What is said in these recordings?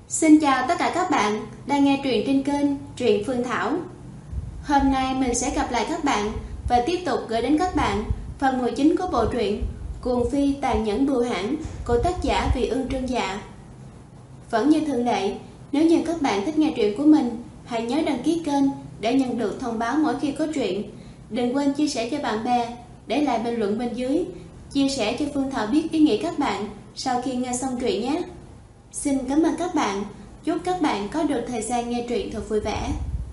Xin chào tất cả các bạn đang nghe truyện trên kênh Truyện Phương Thảo. Hôm nay mình sẽ gặp lại các bạn và tiếp tục gửi đến các bạn phần 19 của bộ truyện Cuồng Phi Tàn Nhẫn Bưu Hãn của tác giả Vị Ưng Trân Dạ. Vẫn như thường lệ, nếu như các bạn thích nghe truyện của mình, hãy nhớ đăng ký kênh để nhận được thông báo mỗi khi có truyện. Đừng quên chia sẻ cho bạn bè, để lại bình luận bên dưới, chia sẻ cho Phương Thảo biết ý nghĩa các bạn sau khi nghe xong truyện nhé. Xin cảm ơn các bạn. Chúc các bạn có được thời gian nghe truyện thật vui vẻ.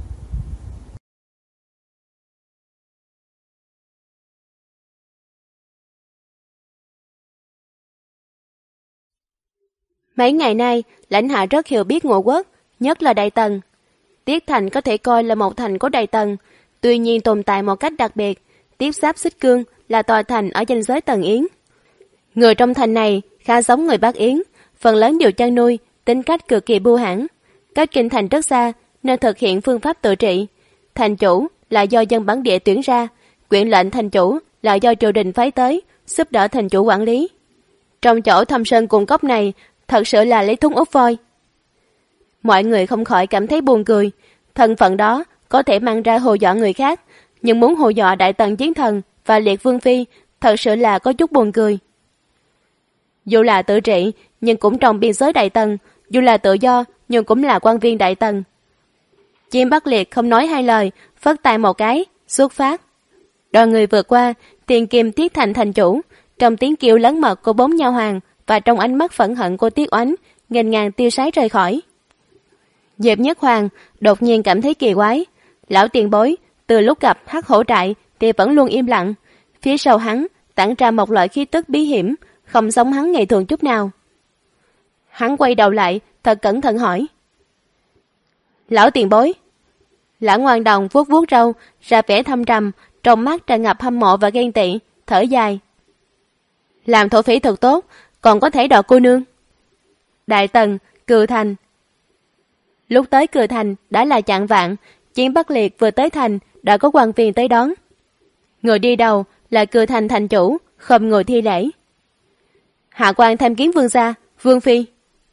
Mấy ngày nay, Lãnh Hạ rất hiểu biết Ngũ Quốc, nhất là Đại Tần. Tiết Thành có thể coi là một thành của Đại Tần, tuy nhiên tồn tại một cách đặc biệt. Tiếp giáp Xích Cương là tòa thành ở danh giới Tần Yến. Người trong thành này khá giống người Bắc Yến, phần lớn đều chăn nuôi, tính cách cực kỳ bưu hãn. Cách kinh thành rất xa nên thực hiện phương pháp tự trị. Thành chủ là do dân bản địa tuyển ra, quyển lệnh thành chủ là do triều đình phái tới, giúp đỡ thành chủ quản lý. Trong chỗ thâm sơn cùng cốc này, thật sự là lấy thúng úp voi. Mọi người không khỏi cảm thấy buồn cười. Thân phận đó có thể mang ra hù dọa người khác, nhưng muốn hù dọa Đại Tần Chiến Thần và Liệt Vương Phi thật sự là có chút buồn cười. Dù là tự trị nhưng cũng trong biên giới Đại Tần, dù là tự do nhưng cũng là quan viên Đại Tần. Chim Bắc Liệt không nói hai lời, phất tay một cái, xuất phát. Đoàn người vượt qua, tiền kim Tiết Thành thành chủ, trong tiếng kêu lớn mật của 4 nha hoàn và trong ánh mắt phẫn hận của Tiết Oánh, nghênh ngang tiêu sái rời khỏi. Diệp Nhất Hoàng đột nhiên cảm thấy kỳ quái. Lão tiền bối từ lúc gặp Hắc Hổ Trại thì vẫn luôn im lặng, phía sau hắn tản ra một loại khí tức bí hiểm, không giống hắn ngày thường chút nào. Hắn quay đầu lại, thật cẩn thận hỏi: Lão tiền bối? Lão Ngoan Đồng vuốt vuốt râu, ra vẻ thâm trầm, trong mắt tràn ngập hâm mộ và ghen tị, thở dài: Làm thổ phỉ thật tốt, còn có thể đòi cô nương. Đại Tần, Cừ Thành. Lúc tới Cừ Thành đã là chạng vạng, Chiến Bắc Liệt vừa tới thành đã có quan viên tới đón. Người đi đầu là Cừ Thành thành chủ, không ngồi thi lễ: Hạ quan tham kiến vương gia, vương phi.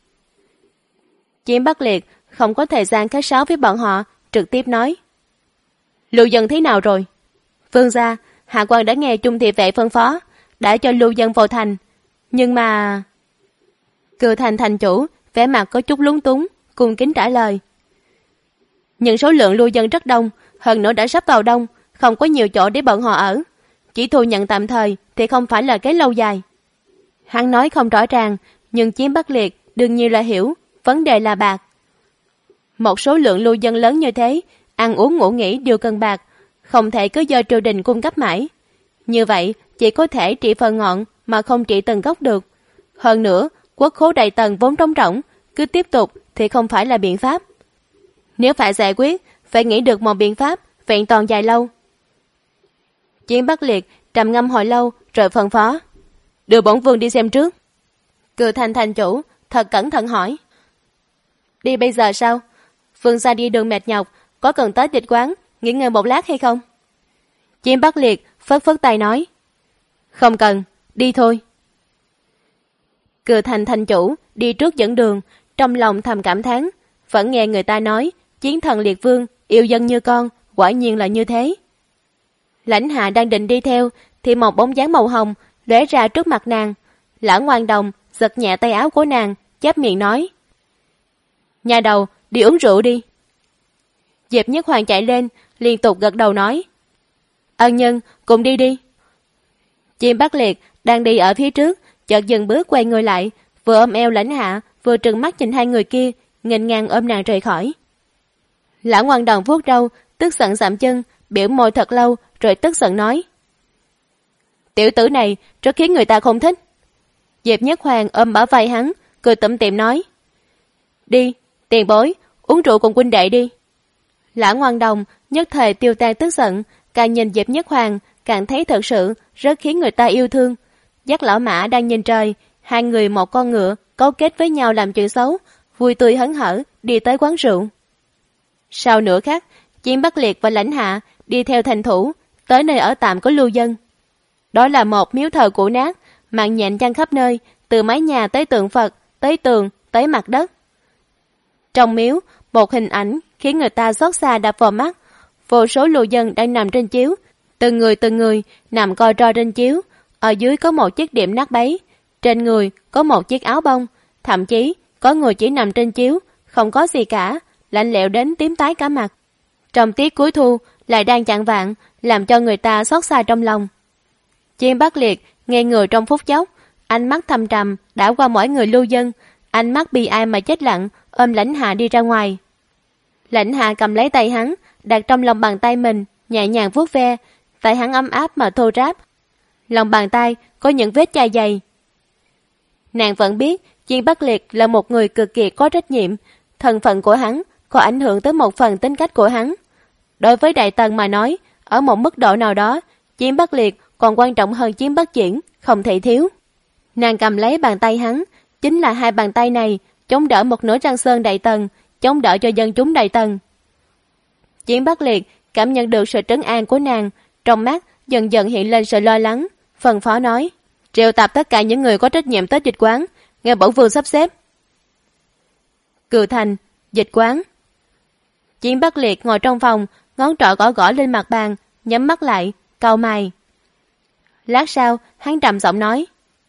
Chiến Bắc Liệt không có thời gian khách sáo với bọn họ, trực tiếp nói: Lưu Dân thế nào rồi? Vương gia, hạ quan đã nghe Trung thị vệ phân phó, đã cho Lưu Dân vào thành. Nhưng mà... Cừ Thành thành chủ vẻ mặt có chút lúng túng, cung kính trả lời: Nhưng số lượng Lưu Dân rất đông, hơn nữa đã sắp vào đông, không có nhiều chỗ để bọn họ ở. Chỉ thu nhận tạm thời thì không phải là cái lâu dài. Hắn nói không rõ ràng, nhưng Chiến Bắc Liệt đương nhiên là hiểu, vấn đề là bạc. Một số lượng lưu dân lớn như thế, ăn uống ngủ nghỉ đều cần bạc, không thể cứ do triều đình cung cấp mãi. Như vậy chỉ có thể trị phần ngọn mà không trị từng gốc được. Hơn nữa, quốc khố Đại Tần vốn trống rỗng, cứ tiếp tục thì không phải là biện pháp. Nếu phải giải quyết, phải nghĩ được một biện pháp vẹn toàn dài lâu. Chiến Bắc Liệt trầm ngâm hồi lâu rồi phân phó: Đưa bổn vương đi xem trước. Cừ Thành thành chủ thật cẩn thận hỏi: Đi bây giờ sao? Vương gia đi đường mệt nhọc, có cần tới dịch quán nghỉ ngơi một lát hay không? Chiến Bắc Liệt phất phất tay nói: Không cần, đi thôi. Cừ Thành thành chủ đi trước dẫn đường, trong lòng thầm cảm thán, vẫn nghe người ta nói chiến thần Liệt Vương yêu dân như con, quả nhiên là như thế. Lãnh Hạ đang định đi theo thì một bóng dáng màu hồng lóe ra trước mặt nàng. Lão Ngoan Đồng giật nhẹ tay áo của nàng, chép miệng nói: Nhà đầu, đi uống rượu đi. Diệp Nhất Hoàng chạy lên, liên tục gật đầu nói: Ân nhân, cùng đi đi. Chim Bắc Liệt đang đi ở phía trước, chợt dừng bước quay người lại, vừa ôm eo Lãnh Hạ, vừa trừng mắt nhìn hai người kia, nghênh ngang ôm nàng rời khỏi. Lão Ngoan Đồng vuốt râu, tức giận dậm chân, biểu môi thật lâu, rồi tức giận nói: Tiểu tử này rất khiến người ta không thích. Diệp Nhất Hoàng ôm bả vai hắn, cười tủm tỉm nói: Đi, tiền bối, uống rượu cùng huynh đệ đi. Lão Ngoan Đồng nhất thời tiêu tan tức giận, càng nhìn Diệp Nhất Hoàng càng thấy thật sự rất khiến người ta yêu thương. Dắt lão mã đang nhìn trời, hai người một con ngựa cấu kết với nhau làm chuyện xấu, vui tươi hớn hở đi tới quán rượu. Sau nửa khắc, Chiến Bắc Liệt và Lãnh Hạ đi theo thành thủ tới nơi ở tạm của lưu dân. Đó là một miếu thờ cũ nát, mạng nhện chăn khắp nơi, từ mái nhà tới tượng Phật, tới tường, tới mặt đất. Trong miếu, một hình ảnh khiến người ta xót xa đập vào mắt. Vô số lưu dân đang nằm trên chiếu, từng người nằm co ro trên chiếu. Ở dưới có một chiếc đệm nát bấy, trên người có một chiếc áo bông, thậm chí có người chỉ nằm trên chiếu, không có gì cả, lạnh lẽo đến tím tái cả mặt. Trong tiết cuối thu lại đang chạng vạng, làm cho người ta xót xa trong lòng. Chiêm Bắc Liệt nghe người trong phút chốc, ánh mắt thâm trầm đảo qua mỗi người lưu dân, ánh mắt bi ai mà chết lặng, ôm Lãnh Hạ đi ra ngoài. Lãnh Hạ cầm lấy tay hắn, đặt trong lòng bàn tay mình, nhẹ nhàng vuốt ve, tay hắn ấm áp mà thô ráp. Lòng bàn tay có những vết chai dày. Nàng vẫn biết Chiêm Bắc Liệt là một người cực kỳ có trách nhiệm, thân phận của hắn có ảnh hưởng tới một phần tính cách của hắn. Đối với Đại Tần mà nói, ở một mức độ nào đó, Chiêm Bắc Liệt còn quan trọng hơn Chiêm Bắc Triển, không thể thiếu. Nàng cầm lấy bàn tay hắn, chính là hai bàn tay này chống đỡ một nửa Giang Sơn Đại Tần, chống đỡ cho dân chúng Đại Tần. Chiêm Bắc Liệt cảm nhận được sự trấn an của nàng, trong mắt dần dần hiện lên sự lo lắng, phân phó nói: triệu tập tất cả những người có trách nhiệm tới dịch quán, nghe bổn vương sắp xếp. Cừ Thành, dịch quán. Chiêm Bắc Liệt ngồi trong phòng, ngón trỏ gõ gõ lên mặt bàn, nhắm mắt lại, cau mày. Lát sau, hắn trầm giọng nói: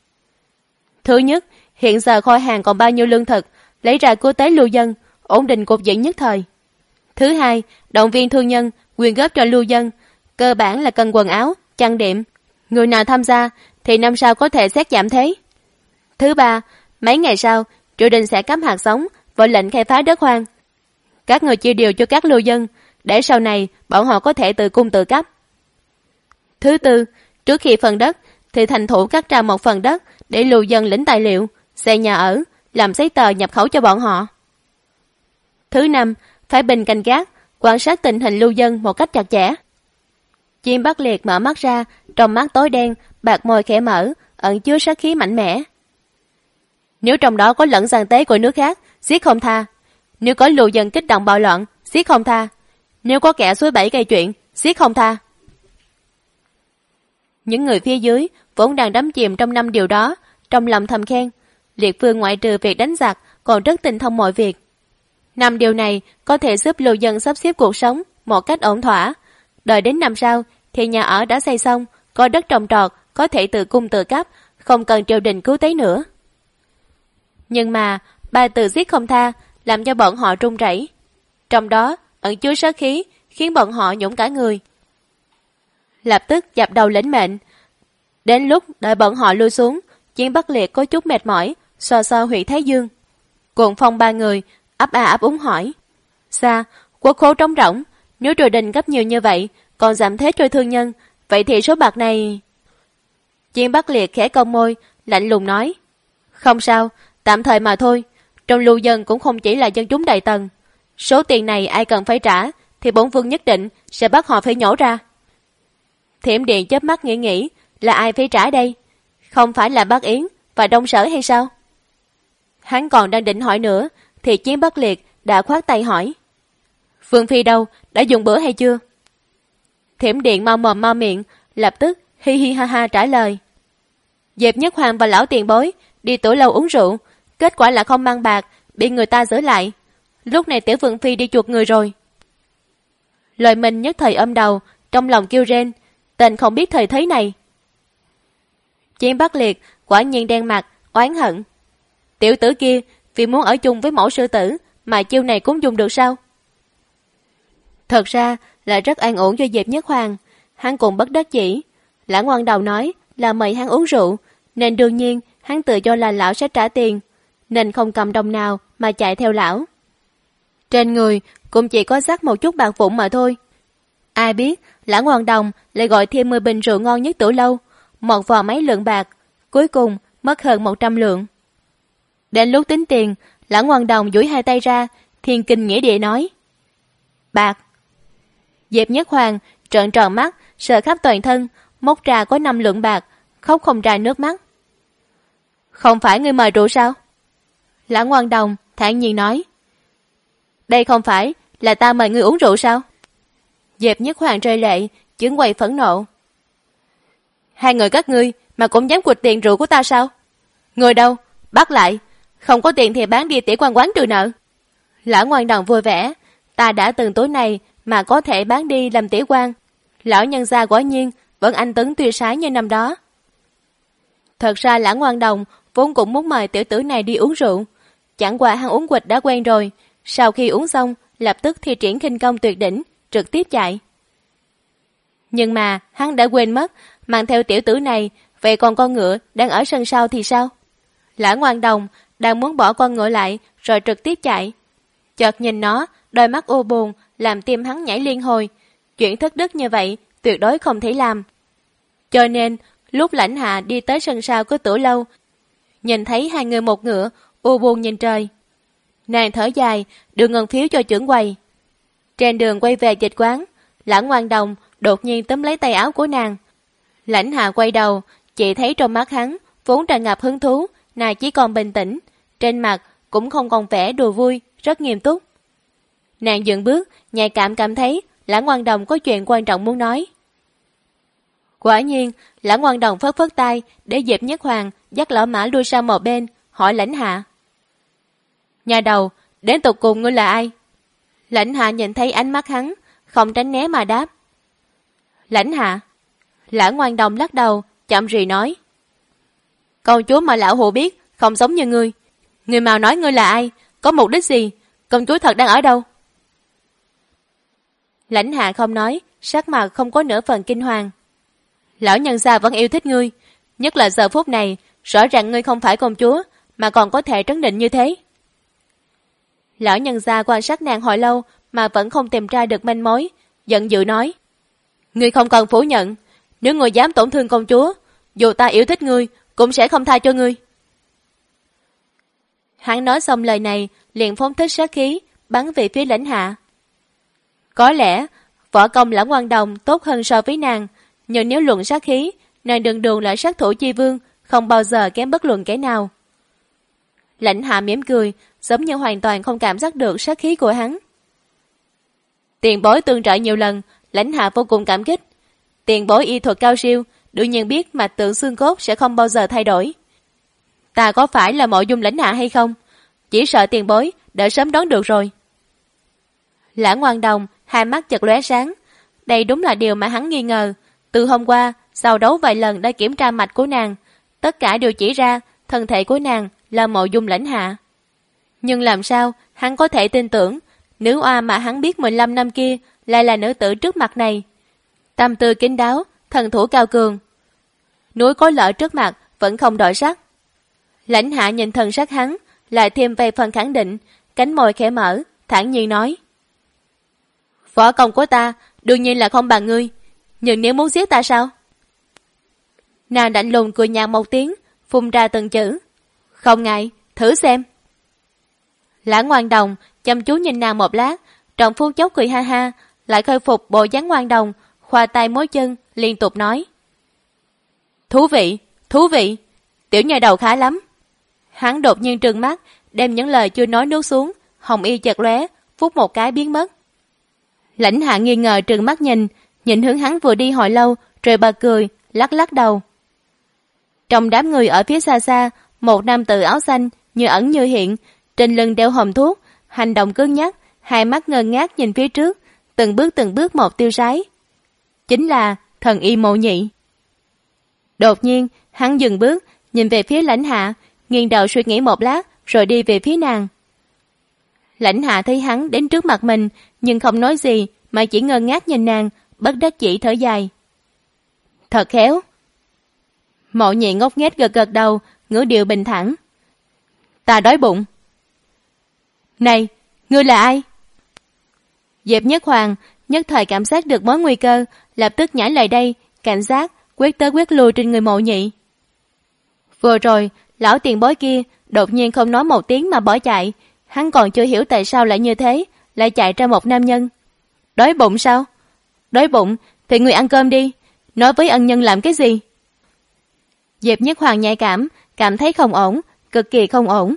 thứ nhất, hiện giờ kho hàng còn bao nhiêu lương thực, lấy ra cứu tế lưu dân, ổn định cục diện nhất thời. Thứ hai, động viên thương nhân, quyên góp cho lưu dân, cơ bản là cần quần áo, chăn đệm. Người nào tham gia thì năm sau có thể xét giảm thế. Thứ ba, mấy ngày sau, triều đình sẽ cấp hạt giống và lệnh khai phá đất hoang. Các người chia đều cho các lưu dân, để sau này bọn họ có thể tự cung tự cấp. Thứ tư, trước khi phân đất thì thành thủ cắt ra một phần đất để lưu dân lĩnh tài liệu, xây nhà ở, làm giấy tờ nhập khẩu cho bọn họ. Thứ năm, phải bình canh gác, quan sát tình hình lưu dân một cách chặt chẽ. Chiêm Bắc Liệt mở mắt ra, trong mắt tối đen, bạc môi khẽ mở, ẩn chứa sát khí mạnh mẽ. Nếu trong đó có lẫn gian tế của nước khác, giết không tha. Nếu có lưu dân kích động bạo loạn, giết không tha. Nếu có kẻ suối bẫy gây chuyện, giết không tha. Những người phía dưới vốn đang đắm chìm trong năm điều đó, trong lòng thầm khen. Liệt Vương ngoại trừ việc đánh giặc, còn rất tinh thông mọi việc. 5 điều này có thể giúp lưu dân sắp xếp cuộc sống một cách ổn thỏa. Đợi đến năm sau thì nhà ở đã xây xong, có đất trồng trọt, có thể tự cung tự cấp, không cần triều đình cứu tế nữa. Nhưng mà 3 từ giết không tha làm cho bọn họ run rẩy. Trong đó ẩn chứa sát khí, khiến bọn họ nhũn cả người. Lập tức dập đầu lĩnh mệnh. Đến lúc đợi bọn họ lui xuống, Chiêm Bắc Liệt có chút mệt mỏi, xoa xoa huyệt thái dương. Cuồng Phong 3 người ấp a ấp úng hỏi: Sao, quốc khố trống rỗng, nếu triều đình cấp nhiều như vậy, còn giảm thế cho thương nhân, vậy thì số bạc này... Chiêm Bắc Liệt khẽ cong môi, lạnh lùng nói: Không sao, tạm thời mà thôi. Trong lưu dân cũng không chỉ là dân chúng Đại Tần. Số tiền này ai cần phải trả, thì bổn vương nhất định sẽ bắt họ phải nhổ ra. Thiểm Điện chớp mắt nghĩ là ai phải trả đây? Không phải là Bắc Yến và Đông Sở hay sao? Hắn còn đang định hỏi nữa, thì Chiêm Bắc Liệt đã khoát tay hỏi: Vương Phi đâu, đã dùng bữa hay chưa? Thiểm Điện mau mồm mau miệng, lập tức hi hi ha ha trả lời: Diệp Nhất Hoàng và lão tiền bối đi Tử Lâu uống rượu, kết quả là không mang bạc, bị người ta giữ lại. Lúc này tiểu Vương Phi đi chuộc người rồi. Lời mình nhất thời ôm đầu, trong lòng kêu rên, tên không biết thời thế này. Chiêm Bắc Liệt quả nhiên đen mặt, oán hận. Tiểu tử kia vì muốn ở chung với mẫu sư tử mà chiêu này cũng dùng được sao? Thật ra là rất an ổn cho Diệp Nhất Hoàng. Hắn cũng bất đắc dĩ. Lãng Ngoan Đầu nói là mời hắn uống rượu, nên đương nhiên hắn tự cho là lão sẽ trả tiền, nên không cầm đồng nào mà chạy theo lão. Trên người cũng chỉ có dắt một chút bạc vụn mà thôi. Ai biết Lãng Ngoan Đồng lại gọi thêm 10 bình rượu ngon nhất Tử Lâu, một vò mấy lượng bạc, cuối cùng mất hơn 100 lượng. Đến lúc tính tiền, Lãng Ngoan Đồng duỗi hai tay ra, thiên kinh nghĩa địa nói: Bạc. Diệp Nhất Hoàng trợn tròn mắt, sờ khắp toàn thân, móc ra có 5 lượng bạc, khóc không ra nước mắt. Không phải ngươi mời rượu sao? Lãng Ngoan Đồng thản nhiên nói: Đây không phải là ta mời ngươi uống rượu sao? Diệp Nhất Hoàng rơi lệ, chướng quầy phẫn nộ: Hai người các ngươi mà cũng dám quỵt tiền rượu của ta sao? Người đâu? Bắt lại. Không có tiền thì bán đi tỉa quan quán trừ nợ. Lão Ngoan Đồng vui vẻ, ta đã từng túi này mà có thể bán đi làm tiểu quan. Lão nhân gia quả nhiên vẫn anh tuấn tươi sáng như năm đó. Thật ra Lão Ngoan Đồng vốn cũng muốn mời tiểu tử này đi uống rượu, chẳng qua hắn uống quỵt đã quen rồi. Sau khi uống xong, lập tức thi triển khinh công tuyệt đỉnh, trực tiếp chạy. Nhưng mà hắn đã quên mất mang theo tiểu tử này, vậy còn con ngựa đang ở sân sau thì sao? Lão Ngoan Đồng đang muốn bỏ con ngựa lại rồi trực tiếp chạy. Chợt nhìn nó, đôi mắt u buồn làm tim hắn nhảy liên hồi. Chuyện thất đức như vậy tuyệt đối không thể làm. Cho nên lúc Lãnh Hạ đi tới sân sau của Tử Lâu, nhìn thấy hai người một ngựa, u buồn nhìn trời. Nàng thở dài, đưa ngân phiếu cho trưởng quầy. Trên đường quay về dịch quán, Lão Ngoan Đồng đột nhiên túm lấy tay áo của nàng. Lãnh Hạ quay đầu, chỉ thấy trong mắt hắn vốn tràn ngập hứng thú, nàng chỉ còn bình tĩnh, trên mặt cũng không còn vẻ đùa vui, rất nghiêm túc. Nàng dừng bước, nhạy cảm thấy Lão Ngoan Đồng có chuyện quan trọng muốn nói. Quả nhiên, Lão Ngoan Đồng phất phất tay để Diệp Nhất Hoàng dắt Lão Mã lui sang một bên, hỏi Lãnh Hạ. Nhà đầu, đến tột cùng ngươi là ai? Lãnh Hạ nhìn thấy ánh mắt hắn, không tránh né mà đáp. Lãnh Hạ. Lão Ngoan Đồng lắc đầu, chậm rì nói. Công chúa mà lão hù biết, không giống như ngươi. Ngươi mau nói ngươi là ai, có mục đích gì, công chúa thật đang ở đâu? Lãnh Hạ không nói, sắc mặt không có nửa phần kinh hoàng. Lão nhân gia vẫn yêu thích ngươi, nhất là giờ phút này, rõ ràng ngươi không phải công chúa, mà còn có thể trấn định như thế. Lão nhân gia quan sát nàng hồi lâu mà vẫn không tìm ra được manh mối, giận dữ nói. Ngươi không cần phủ nhận, nếu ngươi dám tổn thương công chúa, dù ta yêu thích ngươi, cũng sẽ không tha cho ngươi. Hắn nói xong lời này, liền phóng thích sát khí, bắn về phía Lãnh Hạ. Có lẽ, võ công Lão Ngoan Đồng tốt hơn so với nàng, nhưng nếu luận sát khí, nàng đường đường là sát thủ chi vương, không bao giờ kém bất luận kẻ nào. Lãnh Hạ mỉm cười, giống như hoàn toàn không cảm giác được sát khí của hắn. Tiền bối tương trợ nhiều lần, Lãnh Hạ vô cùng cảm kích. Tiền bối y thuật cao siêu, đương nhiên biết mạch tượng xương cốt sẽ không bao giờ thay đổi. Ta có phải là mộ dung Lãnh Hạ hay không? Chỉ sợ tiền bối đã sớm đoán được rồi. Lã Ngoan Đồng hai mắt chợt lóe sáng. Đây đúng là điều mà hắn nghi ngờ. Từ hôm qua, sau đấu vài lần đã kiểm tra mạch của nàng, tất cả đều chỉ ra thân thể của nàng là mộ dung Lãnh Hạ. Nhưng làm sao hắn có thể tin tưởng nữ oa mà hắn biết 15 năm kia lại là nữ tử trước mặt này? Tâm tư kín đáo, thần thủ cao cường. Núi có lỡ trước mặt vẫn không đổi sắc. Lãnh Hạ nhìn thần sắc hắn, lại thêm vài phần khẳng định, cánh môi khẽ mở, thản nhiên nói. Võ công của ta đương nhiên là không bằng ngươi, nhưng nếu muốn giết ta sao? Nàng lạnh lùng cười nhạt một tiếng, phun ra từng chữ. Không ngại, thử xem. Lã Ngoan Đồng chăm chú nhìn nàng một lát, trong phút chốc cười ha ha, lại khôi phục bộ dáng ngoan đồng, khoa tay mối chân, liên tục nói. Thú vị, thú vị, tiểu nhà đầu khá lắm. Hắn đột nhiên trừng mắt, đem những lời chưa nói nuốt xuống, hồng y chợt lóe, phút một cái biến mất. Lãnh Hạ nghi ngờ trừng mắt nhìn hướng hắn vừa đi hồi lâu, rồi bật cười, lắc lắc đầu. Trong đám người ở phía xa xa, một nam tử áo xanh như ẩn như hiện, trên lưng đeo hòm thuốc, hành động cứng nhắc, hai mắt ngơ ngác nhìn phía trước, từng bước một tiêu sái. Chính là thần y Mộ Nhị. Đột nhiên, hắn dừng bước, nhìn về phía Lãnh Hạ, nghiêng đầu suy nghĩ một lát, rồi đi về phía nàng. Lãnh Hạ thấy hắn đến trước mặt mình, nhưng không nói gì, mà chỉ ngơ ngác nhìn nàng, bất đắc dĩ thở dài. Thật khéo. Mộ Nhị ngốc nghếch gật đầu, ngữ điệu bình thản. Ta đói bụng. Này, ngươi là ai? Diệp Nhất Hoàng nhất thời cảm giác được mối nguy cơ, lập tức nhảy lại đây, cảnh giác, quyết tới quyết lui trên người Mộ Nhị. Vừa rồi, lão tiền bối kia đột nhiên không nói một tiếng mà bỏ chạy, hắn còn chưa hiểu tại sao lại như thế, lại chạy ra một nam nhân. Đói bụng sao? Đói bụng thì người ăn cơm đi, nói với ân nhân làm cái gì? Diệp Nhất Hoàng nhạy cảm thấy không ổn, cực kỳ không ổn.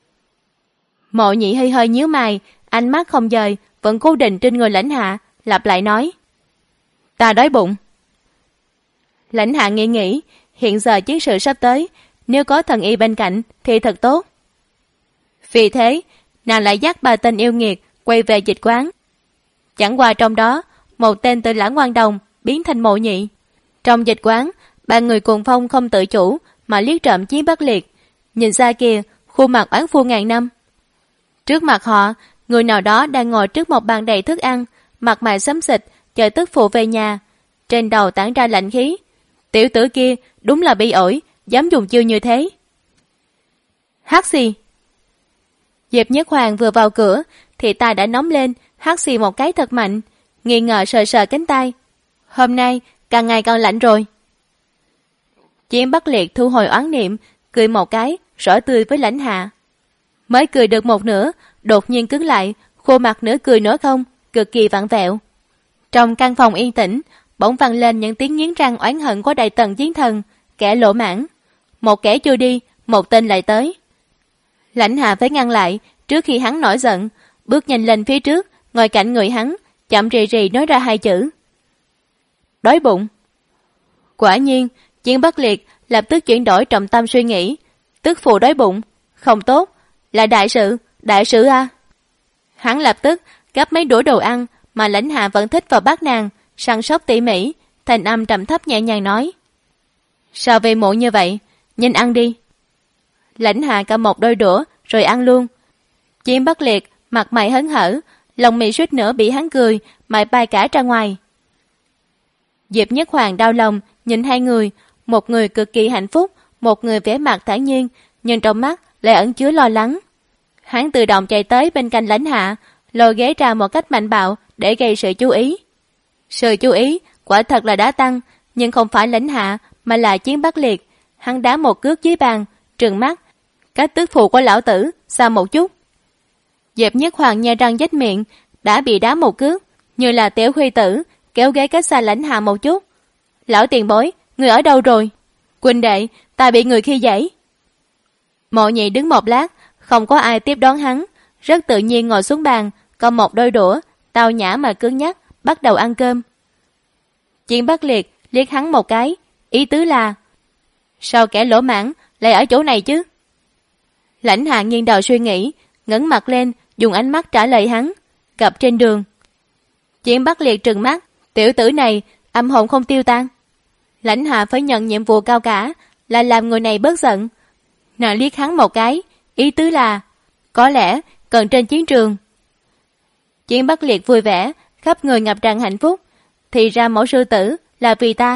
Mộ Nhị hơi nhíu mày, ánh mắt không dời, vẫn cố định trên người Lãnh Hạ, lặp lại nói. Ta đói bụng. Lãnh Hạ nghĩ, hiện giờ chiến sự sắp tới, nếu có thần y bên cạnh thì thật tốt. Vì thế, nàng lại dắt 3 tên yêu nghiệt quay về dịch quán. Chẳng qua trong đó, một tên từ Lã Ngoan Đồng biến thành Mộ Nhị. Trong dịch quán, 3 người cuồng phong không tự chủ mà liếc trộm Chiến Bất Liệt. Nhìn xa kia, khuôn mặt oán phu ngàn năm. Trước mặt họ, người nào đó đang ngồi trước một bàn đầy thức ăn, mặt mày xám xịt, chờ tức phụ về nhà. Trên đầu tản ra lạnh khí. Tiểu tử kia đúng là bị ổi, dám dùng chiêu như thế. Hắt xì. Diệp Nhất Hoàng vừa vào cửa thì tai đã nóng lên, hắt xì một cái thật mạnh, nghi ngờ sờ sờ cánh tay. Hôm nay càng ngày càng lạnh rồi. Chiến Bất Liệt thu hồi oán niệm, cười một cái, rõ tươi với Lãnh Hạ. Mới cười được một nửa, đột nhiên cứng lại, khuôn mặt nửa cười nửa không, cực kỳ vặn vẹo. Trong căn phòng yên tĩnh, bỗng vang lên những tiếng nghiến răng oán hận của Đại Tần Chiến Thần, kẻ lỗ mãn. Một kẻ chưa đi, một tên lại tới. Lãnh Hạ phải ngăn lại, trước khi hắn nổi giận, bước nhanh lên phía trước, ngồi cạnh người hắn, chậm rì rì nói ra 2 chữ. Đói bụng. Quả nhiên, Chiến Bất Liệt lập tức chuyển đổi trọng tâm suy nghĩ. Tức phụ đói bụng, không tốt, là đại sự a. Hắn lập tức gắp mấy đũa đồ ăn mà Lãnh Hạ vẫn thích vào bát nàng, săn sóc tỉ mỉ, thành âm trầm thấp nhẹ nhàng nói. Sao về muộn như vậy, nhanh ăn đi. Lãnh Hạ cầm một đôi đũa rồi ăn luôn. Chiến Bất Liệt mặt mày hớn hở, lòng mì suýt nữa bị hắn cười mà bay cả ra ngoài. Diệp Nhất Hoàng đau lòng nhìn 2 người, một người cực kỳ hạnh phúc, một người vẻ mặt thản nhiên, nhưng trong mắt lại ẩn chứa lo lắng. Hắn tự động chạy tới bên cạnh Lãnh Hạ, lôi ghế ra một cách mạnh bạo để gây sự chú ý. Sự chú ý quả thật là đã tăng, nhưng không phải Lãnh Hạ mà là Chiến Bất Liệt. Hắn đá một cước dưới bàn, trừng mắt, cách tức phụ của lão tử xa một chút. Diệp Nhất Hoàng nhe răng nhếch miệng, đã bị đá một cước, như là tiểu huy tử kéo ghế cách xa Lãnh Hạ một chút. Lão tiền bối, người ở đâu rồi? Huynh đệ, ta bị người khi dễ. Mộ Nhị đứng một lát, không có ai tiếp đón hắn, rất tự nhiên ngồi xuống bàn, cầm một đôi đũa, tao nhã mà cứng nhắc, bắt đầu ăn cơm. Chiến Bất Liệt liếc hắn một cái, ý tứ là: sao kẻ lỗ mãng lại ở chỗ này chứ? Lãnh Hạ nghiêng đầu suy nghĩ, ngẩng mặt lên, dùng ánh mắt trả lời hắn: gặp trên đường. Chiến Bất Liệt trừng mắt, tiểu tử này âm hồn không tiêu tan. Lãnh Hạ phải nhận nhiệm vụ cao cả là làm người này bớt giận. Nàng liếc hắn một cái, ý tứ là: có lẽ cần trên chiến trường. Chiến Bất Liệt vui vẻ, khắp người ngập tràn hạnh phúc. Thì ra mẫu sư tử là vì ta.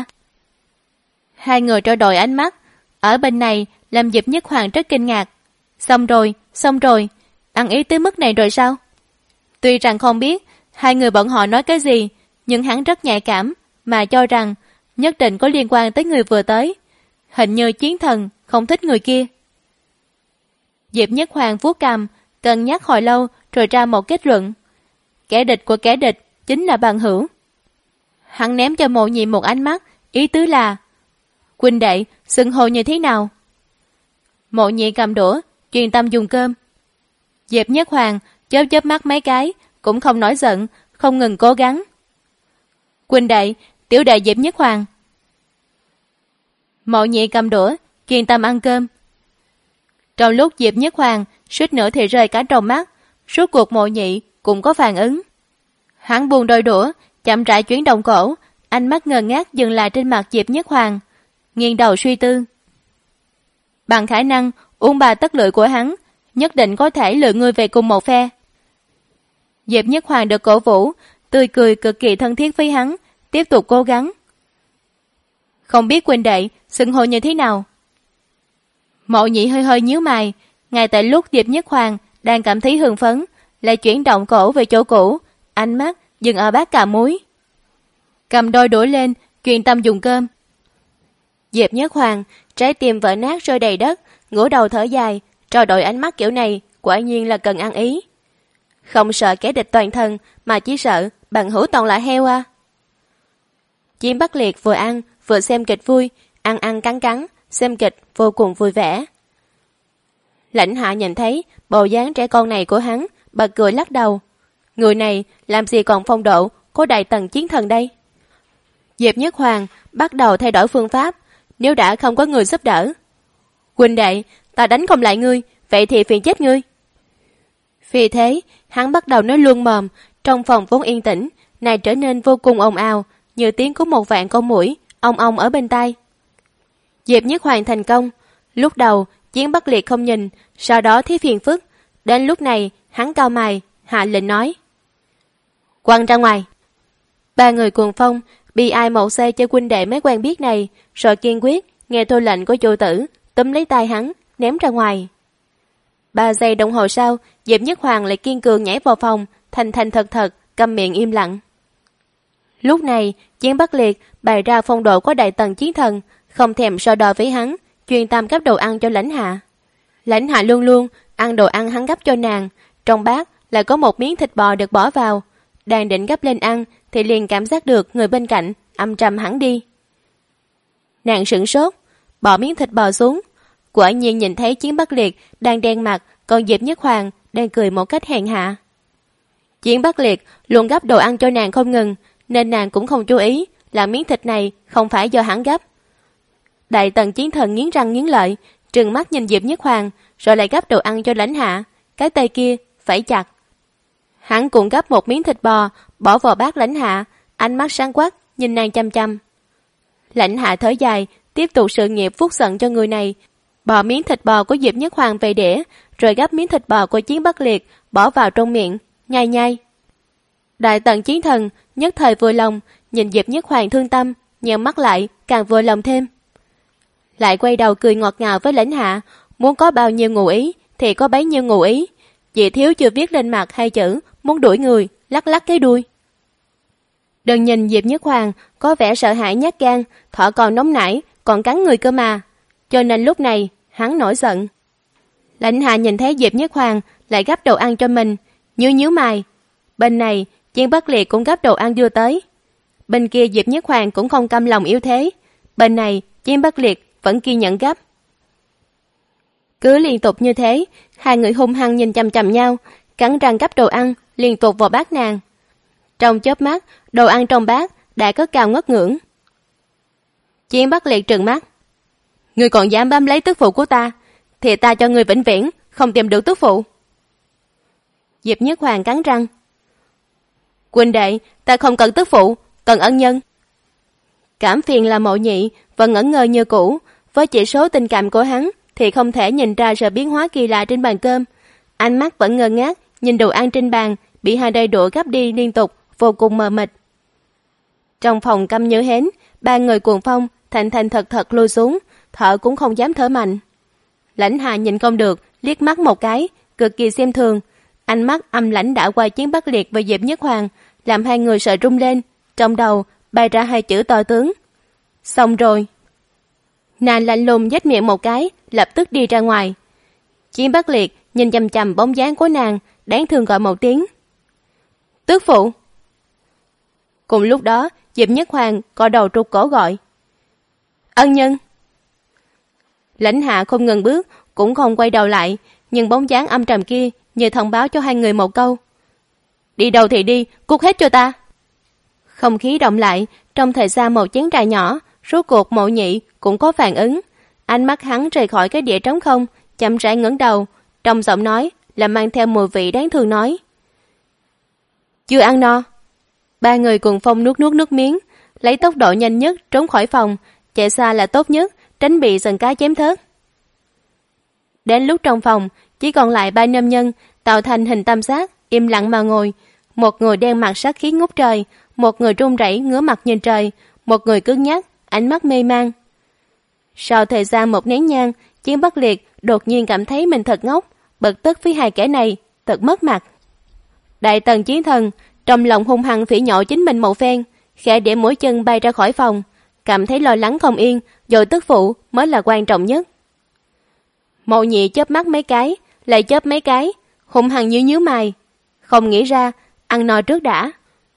2 người trao đổi ánh mắt, ở bên này làm Diệp Nhất Hoàng rất kinh ngạc. Xong rồi, ăn ý tới mức này rồi sao? Tuy rằng không biết 2 người bọn họ nói cái gì, nhưng hắn rất nhạy cảm mà cho rằng nhất định có liên quan tới người vừa tới. Hình như Chiến Thần không thích người kia. Diệp Nhất Hoàng vuốt cằm, cân nhắc hồi lâu rồi ra một kết luận. Kẻ địch của kẻ địch chính là bằng hữu. Hắn ném cho Mộ Nhị một ánh mắt, ý tứ là: huynh đệ, xưng hô như thế nào? Mộ Nhị cầm đũa, chuyên tâm dùng cơm. Diệp Nhất Hoàng chớp chớp mắt mấy cái, cũng không nổi giận, không ngừng cố gắng. Huynh đệ, tiểu đệ Diệp Nhất Hoàng. Mộ Nhị cầm đũa, chuyên tâm ăn cơm. Trong lúc Diệp Nhất Hoàng suýt nữa thì rơi cả trong mắt, rốt cuộc Mộ Nhị cũng có phản ứng. Hắn buông đôi đũa, chậm rãi chuyển động cổ, ánh mắt ngơ ngác dừng lại trên mặt Diệp Nhất Hoàng, nghiêng đầu suy tư. Bằng khả năng uống 3 tấc lưỡi của hắn, nhất định có thể lựa người về cùng một phe. Diệp Nhất Hoàng được cổ vũ, tươi cười cực kỳ thân thiết với hắn, tiếp tục cố gắng. Không biết huynh đệ xưng hô như thế nào? Mộ Nhị hơi hơi nhíu mày, ngay tại lúc Diệp Nhất Hoàng đang cảm thấy hưng phấn, lại chuyển động cổ về chỗ cũ, ánh mắt dừng ở bát cà muối. Cầm đôi đũa lên, chuyên tâm dùng cơm. Diệp Nhất Hoàng trái tim vỡ nát rơi đầy đất, ngửa đầu thở dài, trao đổi ánh mắt kiểu này quả nhiên là cần ăn ý. Không sợ kẻ địch toàn thân, mà chỉ sợ bằng hữu toàn là heo à. Chiến Bất Liệt vừa ăn vừa xem kịch vui, ăn cắn, xem kịch vô cùng vui vẻ. Lãnh Hạ nhìn thấy bộ dáng trẻ con này của hắn, bật cười lắc đầu. Người này làm gì còn phong độ của Đại Tần Chiến Thần đây? Diệp Nhất Hoàng bắt đầu thay đổi phương pháp, nếu đã không có người giúp đỡ. Huynh đệ, ta đánh không lại ngươi, vậy thì phiền chết ngươi. Vì thế, hắn bắt đầu nói luôn mồm, trong phòng vốn yên tĩnh, này trở nên vô cùng ồn ào, như tiếng của một vạn con muỗi ong ong ở bên tai. Diệp Nhất Hoàng thành công. Lúc đầu, Chiến Bắc Liệt không nhìn, sau đó thấy phiền phức. Đến lúc này, hắn cau mày, hạ lệnh nói: "Quăng ra ngoài." Ba người cuồng phong, bi ai mậu xe cho huynh đệ mới quen biết này, rồi kiên quyết, nghe thôi lệnh của chủ tử, túm lấy tay hắn, ném ra ngoài. 3 giây đồng hồ sau, Diệp Nhất Hoàng lại kiên cường nhảy vào phòng, thành thành thật thật, câm miệng im lặng. Lúc này, Chiến Bắc Liệt bày ra phong độ của đại tần chiến thần, không thèm so đo với hắn, chuyên tâm gắp đồ ăn cho lãnh hạ. Lãnh hạ luôn luôn ăn đồ ăn hắn gắp cho nàng, trong bát lại có một miếng thịt bò được bỏ vào. Đang định gắp lên ăn thì liền cảm giác được người bên cạnh âm trầm hẳn đi. Nàng sửng sốt, bỏ miếng thịt bò xuống. Quả nhiên nhìn thấy Chiến Bắc Liệt đang đen mặt, còn Diệp Nhất Hoàng đang cười một cách hèn hạ. Chiến Bắc Liệt luôn gắp đồ ăn cho nàng không ngừng, nên nàng cũng không chú ý là miếng thịt này không phải do hắn gắp. Đại tần chiến thần nghiến răng nghiến lợi, trừng mắt nhìn Diệp Nhất Hoàng, rồi lại gắp đồ ăn cho lãnh hạ, cái tay kia phải chặt. Hắn cũng gắp một miếng thịt bò, bỏ vào bát lãnh hạ, ánh mắt sáng quắc nhìn nàng chăm chăm. Lãnh hạ thở dài, tiếp tục sự nghiệp phúc giận cho người này, bỏ miếng thịt bò của Diệp Nhất Hoàng về đĩa, rồi gắp miếng thịt bò của Chiến Bắc Liệt bỏ vào trong miệng, nhai nhai. Đại tần chiến thần nhất thời vừa lòng, nhìn Diệp Nhất Hoàng thương tâm, nheo mắt lại càng vừa lòng thêm. Lại quay đầu cười ngọt ngào với lãnh hạ, muốn có bao nhiêu ngụ ý thì có bấy nhiêu ngụ ý, chỉ thiếu chưa viết lên mặt hai chữ muốn đuổi người, lắc lắc cái đuôi. Đừng nhìn Diệp Nhất Hoàng có vẻ sợ hãi nhát gan, thọ còn nóng nảy, còn cắn người cơ mà, cho nên lúc này hắn nổi giận. Lãnh hạ nhìn thấy Diệp Nhất Hoàng lại gắp đồ ăn cho mình, nhíu mày. Bên này Chiến Bắc Liệt cũng gắp đồ ăn đưa tới. Bên kia Diệp Nhất Hoàng cũng không cam lòng yếu thế, bên này Chiến Bắc Liệt vẫn kiên nhẫn gắp. Cứ liên tục như thế, hai người hung hăng nhìn chằm chằm nhau, cắn răng gắp đồ ăn liên tục vào bát nàng. Trong chớp mắt, đồ ăn trong bát đã cất cao ngất ngưỡng. Chiến Bắc Liệt trừng mắt: "Ngươi còn dám bám lấy tức phụ của ta, thì ta cho ngươi vĩnh viễn không tìm được tức phụ." Diệp Nhất Hoàng cắn răng: "Huynh đệ, ta không cần tức phụ, cần ân nhân." Cảm phiền là Mộ Nhị vẫn ngẩn ngơ như cũ, với chỉ số tình cảm của hắn thì không thể nhìn ra sự biến hóa kỳ lạ trên bàn cơm. Ánh mắt vẫn ngơ ngác nhìn đồ ăn trên bàn bị hai đôi đũa gắp đi liên tục, vô cùng mờ mịt. Trong phòng câm như hến, ba người cuồng phong thành thành thật thật lùi xuống, thở cũng không dám thở mạnh. Lãnh hạ nhìn không được, liếc mắt một cái, cực kỳ xem thường. Ánh mắt âm lãnh đã qua Chiến Bắc Liệt và Diệp Nhất Hoàng, làm hai người sợ rung lên, trong đầu bay ra hai chữ to tướng: xong rồi. Nàng lạnh lùng nhếch miệng một cái, lập tức đi ra ngoài. Chiến Bắc Liệt nhìn chằm chằm bóng dáng của nàng, đáng thương gọi một tiếng: "Tước phụ." Cùng lúc đó, Diệp Nhất Hoàng co đầu trục cổ gọi: "Ân nhân." Lãnh hạ không ngừng bước, cũng không quay đầu lại, nhưng bóng dáng âm trầm kia như thông báo cho hai người một câu: "Đi đâu thì đi, cút hết cho ta." Không khí động lại, trong thời gian một chén trà nhỏ, rốt cuộc Mộ Nhị cũng có phản ứng. Ánh mắt hắn rời khỏi cái đĩa trống không, chậm rãi ngẩng đầu, trong giọng nói là mang theo mùi vị đáng thương nói: "Chưa ăn no." Ba người cùng phong nuốt nước miếng, lấy tốc độ nhanh nhất trốn khỏi phòng, chạy xa là tốt nhất, tránh bị sần cá chém thớt. Đến lúc trong phòng, chỉ còn lại ba nam nhân tạo thành hình tam giác, im lặng mà ngồi. Một người đen mặt sát khí ngút trời, một người run rẩy ngửa mặt nhìn trời, một người cứng nhắc, ánh mắt mê man. Sau thời gian một nén nhang, Chiến Bắc Liệt đột nhiên cảm thấy mình thật ngốc, bực tức với hai kẻ này, thật mất mặt. Đại tần chiến thần trong lòng hung hăng phỉ nhổ chính mình một phen, khẽ để mũi chân bay ra khỏi phòng, cảm thấy lo lắng không yên, rồi tức phụ mới là quan trọng nhất. Mộ Nhị chớp mắt mấy cái, lại chớp mấy cái, hung hăng nhíu mày, không nghĩ ra ăn no trước đã.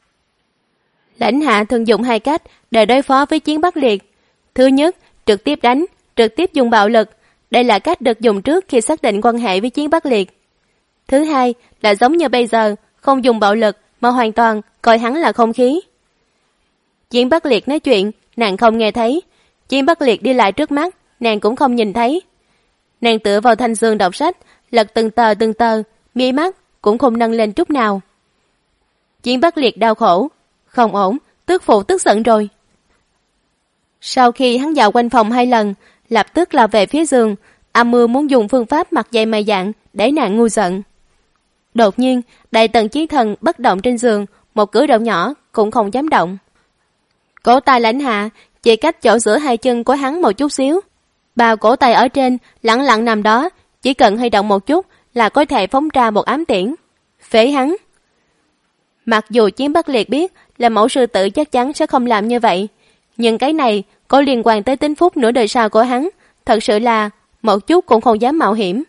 Lãnh hạ thường dùng hai cách để đối phó với Chiến Bắc Liệt. Thứ nhất, trực tiếp đánh, trực tiếp dùng bạo lực. Đây là cách được dùng trước khi xác định quan hệ với Chiến Bắc Liệt. Thứ hai là giống như bây giờ, không dùng bạo lực mà hoàn toàn coi hắn là không khí. Chiến Bắc Liệt nói chuyện, nàng không nghe thấy. Chiến Bắc Liệt đi lại trước mắt, nàng cũng không nhìn thấy. Nàng tựa vào thanh giường đọc sách, lật từng tờ, mí mắt cũng không nâng lên chút nào. Chiến Bắc Liệt đau khổ. Không ổn, tước phụ tức giận rồi. Sau khi hắn dạo quanh phòng 2 lần, lập tức lao về phía giường, âm mưu muốn dùng phương pháp mặt dày mày dạn để nàng ngu giận. Đột nhiên, Đại Tần Chiến Thần bất động trên giường, một cử động nhỏ cũng không dám động. Cổ tay Lãnh Hạ chỉ cách chỗ giữa 2 chân của hắn một chút xíu. Bao cổ tay ở trên lặng lặng nằm đó, chỉ cần hơi động một chút là có thể phóng ra một ám tiễn phế hắn. Mặc dù Chiến Bắc Liệt biết là mẫu sư tử chắc chắn sẽ không làm như vậy, nhưng cái này có liên quan tới tính phúc nửa đời sau của hắn, thật sự là một chút cũng không dám mạo hiểm.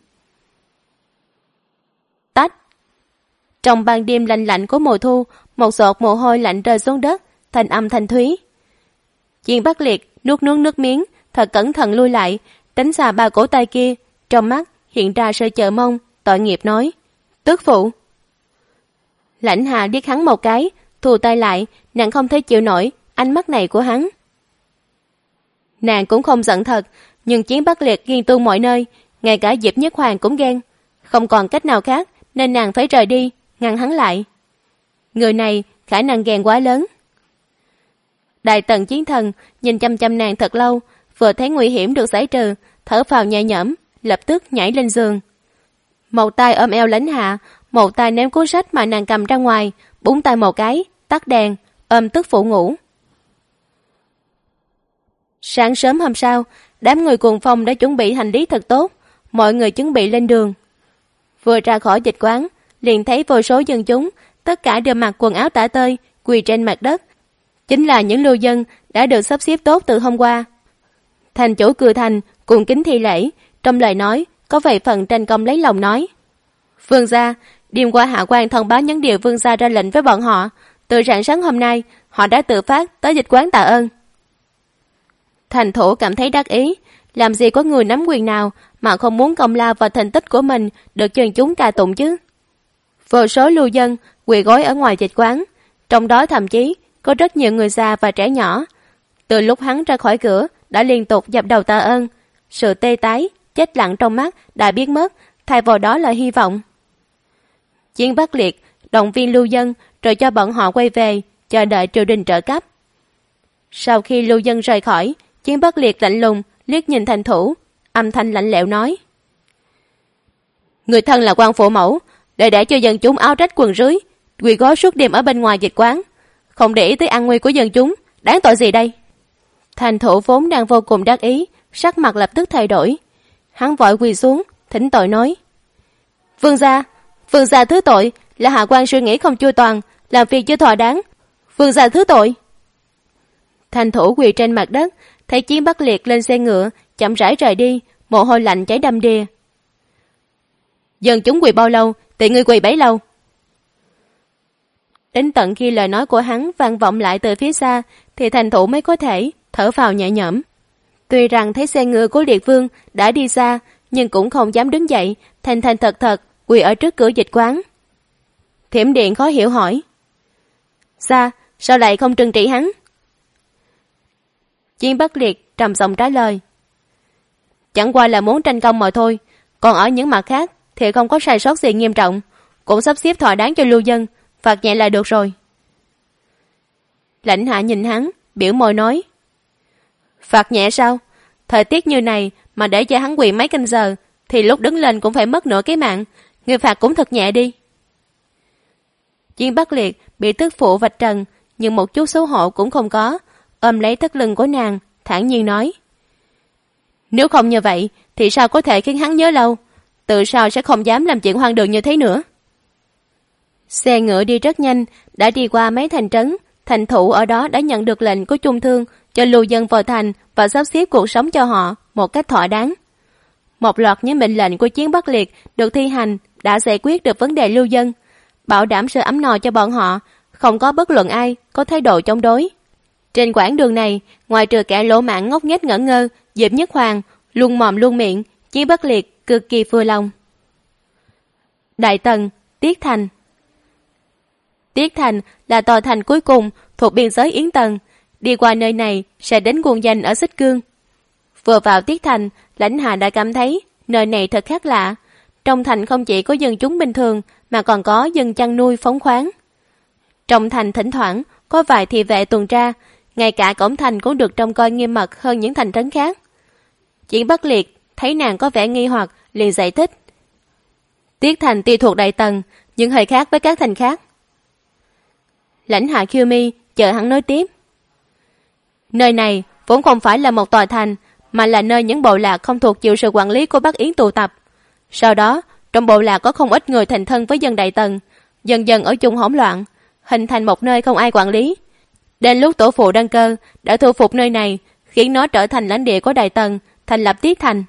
Tách. Trong ban đêm lạnh lạnh của mùa thu, một giọt mồ hôi lạnh rơi xuống đất, thanh âm thanh thúy. Chiến Bắc Liệt nuốt nước miếng, thật cẩn thận lui lại, tránh xa 3 cổ tay kia, trong mắt hiện ra sự chờ mong, tội nghiệp nói: "Tước phụ." Lãnh Hạ điếc hắn một cái, thù tay lại, nàng không thể chịu nổi ánh mắt này của hắn. Nàng cũng không giận thật, nhưng Chiến Bắc Liệt ghen tuông mọi nơi, ngay cả Diệp Nhất Hoàng cũng ghen, không còn cách nào khác nên nàng phải rời đi, ngăn hắn lại. Người này khả năng ghen quá lớn. Đại Tần Chiến Thần nhìn chăm chăm nàng thật lâu, vừa thấy nguy hiểm được giải trừ, thở phào nhẹ nhõm, lập tức nhảy lên giường. Một tay ôm eo Lãnh Hạ, một tay ném cuốn sách mà nàng cầm ra ngoài, búng tay một cái, tắt đèn, ôm tức phụ ngủ. Sáng sớm hôm sau, đám người cuồng phong đã chuẩn bị hành lý thật tốt, mọi người chuẩn bị lên đường. Vừa ra khỏi dịch quán, liền thấy vô số dân chúng, tất cả đều mặc quần áo tả tơi, quỳ trên mặt đất. Chính là những lưu dân đã được sắp xếp tốt từ hôm qua. Thành chủ Cừ Thành cung kính thi lễ, trong lời nói có vài phần tranh công lấy lòng nói: "Vương gia, đêm qua hạ quan thông báo những điều vương gia ra lệnh với bọn họ, từ rạng sáng hôm nay họ đã tự phát tới dịch quán tạ ơn." Thành thủ cảm thấy đắc ý, làm gì có người nắm quyền nào mà không muốn công lao và thành tích của mình được dân chúng ca tụng chứ. Vô số lưu dân quỳ gối ở ngoài dịch quán, trong đó thậm chí có rất nhiều người già và trẻ nhỏ. Từ lúc hắn ra khỏi cửa đã liên tục dập đầu tạ ơn, sự tê tái, chết lặng trong mắt đã biến mất, thay vào đó là hy vọng. Chiến Bắc Liệt động viên lưu dân rồi cho bọn họ quay về chờ đợi triều đình trợ cấp. Sau khi lưu dân rời khỏi, Chiến Bắc Liệt lạnh lùng liếc nhìn thành thủ, âm thanh lạnh lẽo nói: "Người thân là quan phụ mẫu, để cho dân chúng áo rách quần rưới, quỳ gối suốt đêm ở bên ngoài dịch quán, không để ý tới an nguy của dân chúng, đáng tội gì đây?" Thành thủ vốn đang vô cùng đắc ý, sắc mặt lập tức thay đổi. Hắn vội quỳ xuống, thỉnh tội nói: Vương gia thứ tội, là hạ quan suy nghĩ không chu toàn, làm việc chưa thỏa đáng. Vương gia thứ tội. Thành thủ quỳ trên mặt đất, thấy Chiến Bắc Liệt lên xe ngựa, chậm rãi rời đi, mồ hôi lạnh chảy đầm đìa. Dân chúng quỳ bao lâu, thì ngươi quỳ bấy lâu. Đến tận khi lời nói của hắn vang vọng lại từ phía xa, thì thành thủ mới có thể thở phào nhẹ nhõm. Tuy rằng thấy xe ngựa của Liệt Vương đã đi xa, nhưng cũng không dám đứng dậy, thành thật quỳ ở trước cửa dịch quán. Thiểm Điện khó hiểu hỏi: sao lại không trừng trị hắn? Chiến Bắc Liệt trầm giọng trả lời: Chẳng qua là muốn tranh công mà thôi, còn ở những mặt khác thì không có sai sót gì nghiêm trọng, cũng sắp xếp thỏa đáng cho lưu dân, phạt nhẹ là được rồi. Lãnh Hạ nhìn hắn, biểu môi nói: Phạt nhẹ sao? Thời tiết như này mà để cho hắn quỳ mấy canh giờ thì lúc đứng lên cũng phải mất nửa cái mạng, người phạt cũng thật nhẹ đi. Chiến Bắc Liệt bị tức phụ vạch trần, nhưng một chút xấu hổ cũng không có, ôm lấy thắt lưng của nàng, thản nhiên nói: Nếu không như vậy thì sao có thể khiến hắn nhớ lâu, tự sao sẽ không dám làm chuyện hoang đường như thế nữa. Xe ngựa đi rất nhanh, đã đi qua mấy thành trấn, thành thủ ở đó đã nhận được lệnh của Trung Thương cho lưu dân vào thành và sắp xếp cuộc sống cho họ một cách thỏa đáng. Một loạt những mệnh lệnh của Chiến Bắc Liệt được thi hành đã giải quyết được vấn đề lưu dân, bảo đảm sự ấm no cho bọn họ, không có bất luận ai có thái độ chống đối. Trên quãng đường này, ngoài trừ kẻ lỗ mãng ngốc nghếch ngẩn ngơ, Diệp Nhất Hoàng luôn mồm luôn miệng, Chiến Bắc Liệt cực kỳ vừa lòng. Đại Tần, Tiết Thành. Tiết Thành là tòa thành cuối cùng thuộc biên giới Yến Tần, đi qua nơi này sẽ đến quân danh ở Xích Cương. Vừa vào Tiết Thành, Lãnh Hạ đã cảm thấy nơi này thật khác lạ, trong thành không chỉ có dân chúng bình thường mà còn có dân chăn nuôi phóng khoáng. Trong thành thỉnh thoảng có vài thị vệ tuần tra, ngay cả cổng thành cũng được trông coi nghiêm mật hơn những thành trấn khác. Triển Bất Liệt thấy nàng có vẻ nghi hoặc, liền giải thích. Tiết thành tuy thuộc Đại Tần, nhưng hơi khác với các thành khác. Lãnh Hạ khiêu mi, chờ hắn nói tiếp. Nơi này vốn không phải là một tòa thành, mà là nơi những bộ lạc không thuộc chịu sự quản lý của Bắc Yến tụ tập. Sau đó, trong bộ lạc có không ít người thành thân với dân Đại Tần, dần dần ở chung hỗn loạn, hình thành một nơi không ai quản lý. Đến lúc tổ phụ đăng cơ đã thu phục nơi này, khiến nó trở thành lãnh địa của Đại Tần, thành lập Tiết thành.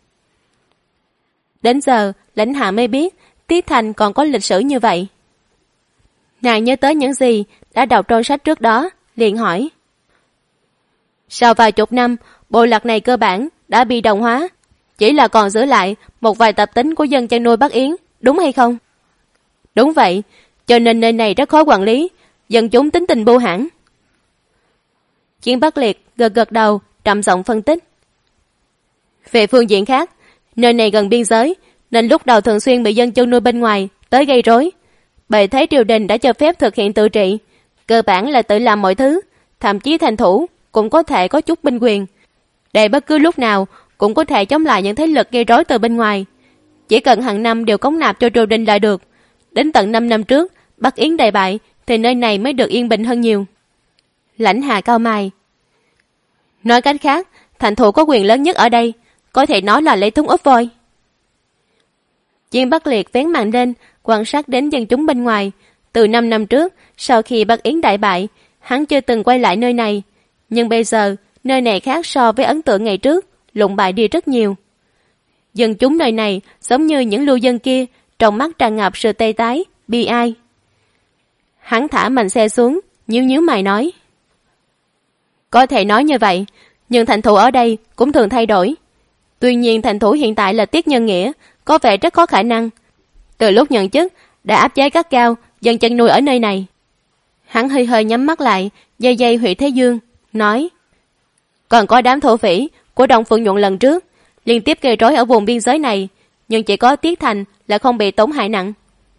Đến giờ, Lãnh Hạ mới biết Tiết thành còn có lịch sử như vậy. Nàng nhớ tới những gì đã đọc trong sách trước đó, liền hỏi. Sau vài chục năm, bộ lạc này cơ bản đã bị đồng hóa, chỉ là còn giữ lại một vài tập tính của dân chăn nuôi Bắc Yến, đúng hay không? Đúng vậy, cho nên nơi này rất khó quản lý, dân chúng tính tình bưu hãn. Triển Bất Liệt gật gật đầu, trầm giọng phân tích. Về phương diện khác, nơi này gần biên giới, nên lúc đầu thường xuyên bị dân chăn nuôi bên ngoài tới gây rối. Bởi thấy triều đình đã cho phép thực hiện tự trị, cơ bản là tự làm mọi thứ, thậm chí thành thủ cũng có thể có chút binh quyền, để bất cứ lúc nào cũng có thể chống lại những thế lực gây rối từ bên ngoài. Chỉ cần hàng năm đều cống nạp cho triều đình là được. Đến tận 5 năm trước, Bắc Yến đại bại, thì nơi này mới được yên bình hơn nhiều. Lãnh Hạ cau mày. Nói cách khác, thành thủ có quyền lớn nhất ở đây, có thể nói là lấy thúng úp voi. Triển Bất Liệt vén màn lên, quan sát đến dân chúng bên ngoài. Từ 5 năm trước, sau khi Bắc Yến đại bại, hắn chưa từng quay lại nơi này. Nhưng bây giờ, nơi này khác so với ấn tượng ngày trước, lụng bại đi rất nhiều. Dân chúng nơi này giống như những lưu dân kia, trong mắt tràn ngập sự tê tái, bi ai. Hắn thả mạnh xe xuống, nhíu mày nói. Có thể nói như vậy, nhưng thành thủ ở đây cũng thường thay đổi. Tuy nhiên thành thủ hiện tại là Tiết Nhân Nghĩa, có vẻ rất có khả năng. Từ lúc nhận chức, đã áp chế gắt gao dân chăn nuôi ở nơi này. Hắn hơi nhắm mắt lại, dây Huệ Thế Dương, nói. Còn có đám thổ phỉ của Đông Phượng Nhuận lần trước, liên tiếp gây rối ở vùng biên giới này, nhưng chỉ có Tiết thành là không bị tổn hại nặng.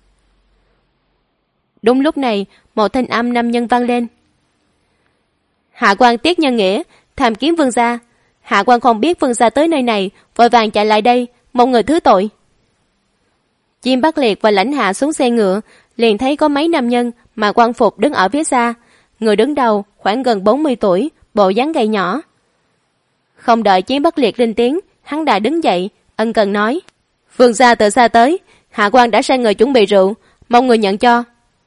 Đúng lúc này, một thanh âm nam nhân vang lên. Hạ quan Tiết Nhân Nghĩa, tham kiến vương gia. Hạ quan không biết vương gia tới nơi này, vội vàng chạy lại đây, mong người thứ tội. Triển Bất Liệt và Lãnh Hạ xuống xe ngựa, liền thấy có mấy nam nhân mà quan phục đứng ở phía xa. Người đứng đầu khoảng gần 40 tuổi, bộ dáng gầy nhỏ. Không đợi Triển Bất Liệt lên tiếng, hắn đã đứng dậy, ân cần nói. Vương gia từ xa tới, hạ quan đã sai người chuẩn bị rượu, mong người nhận cho.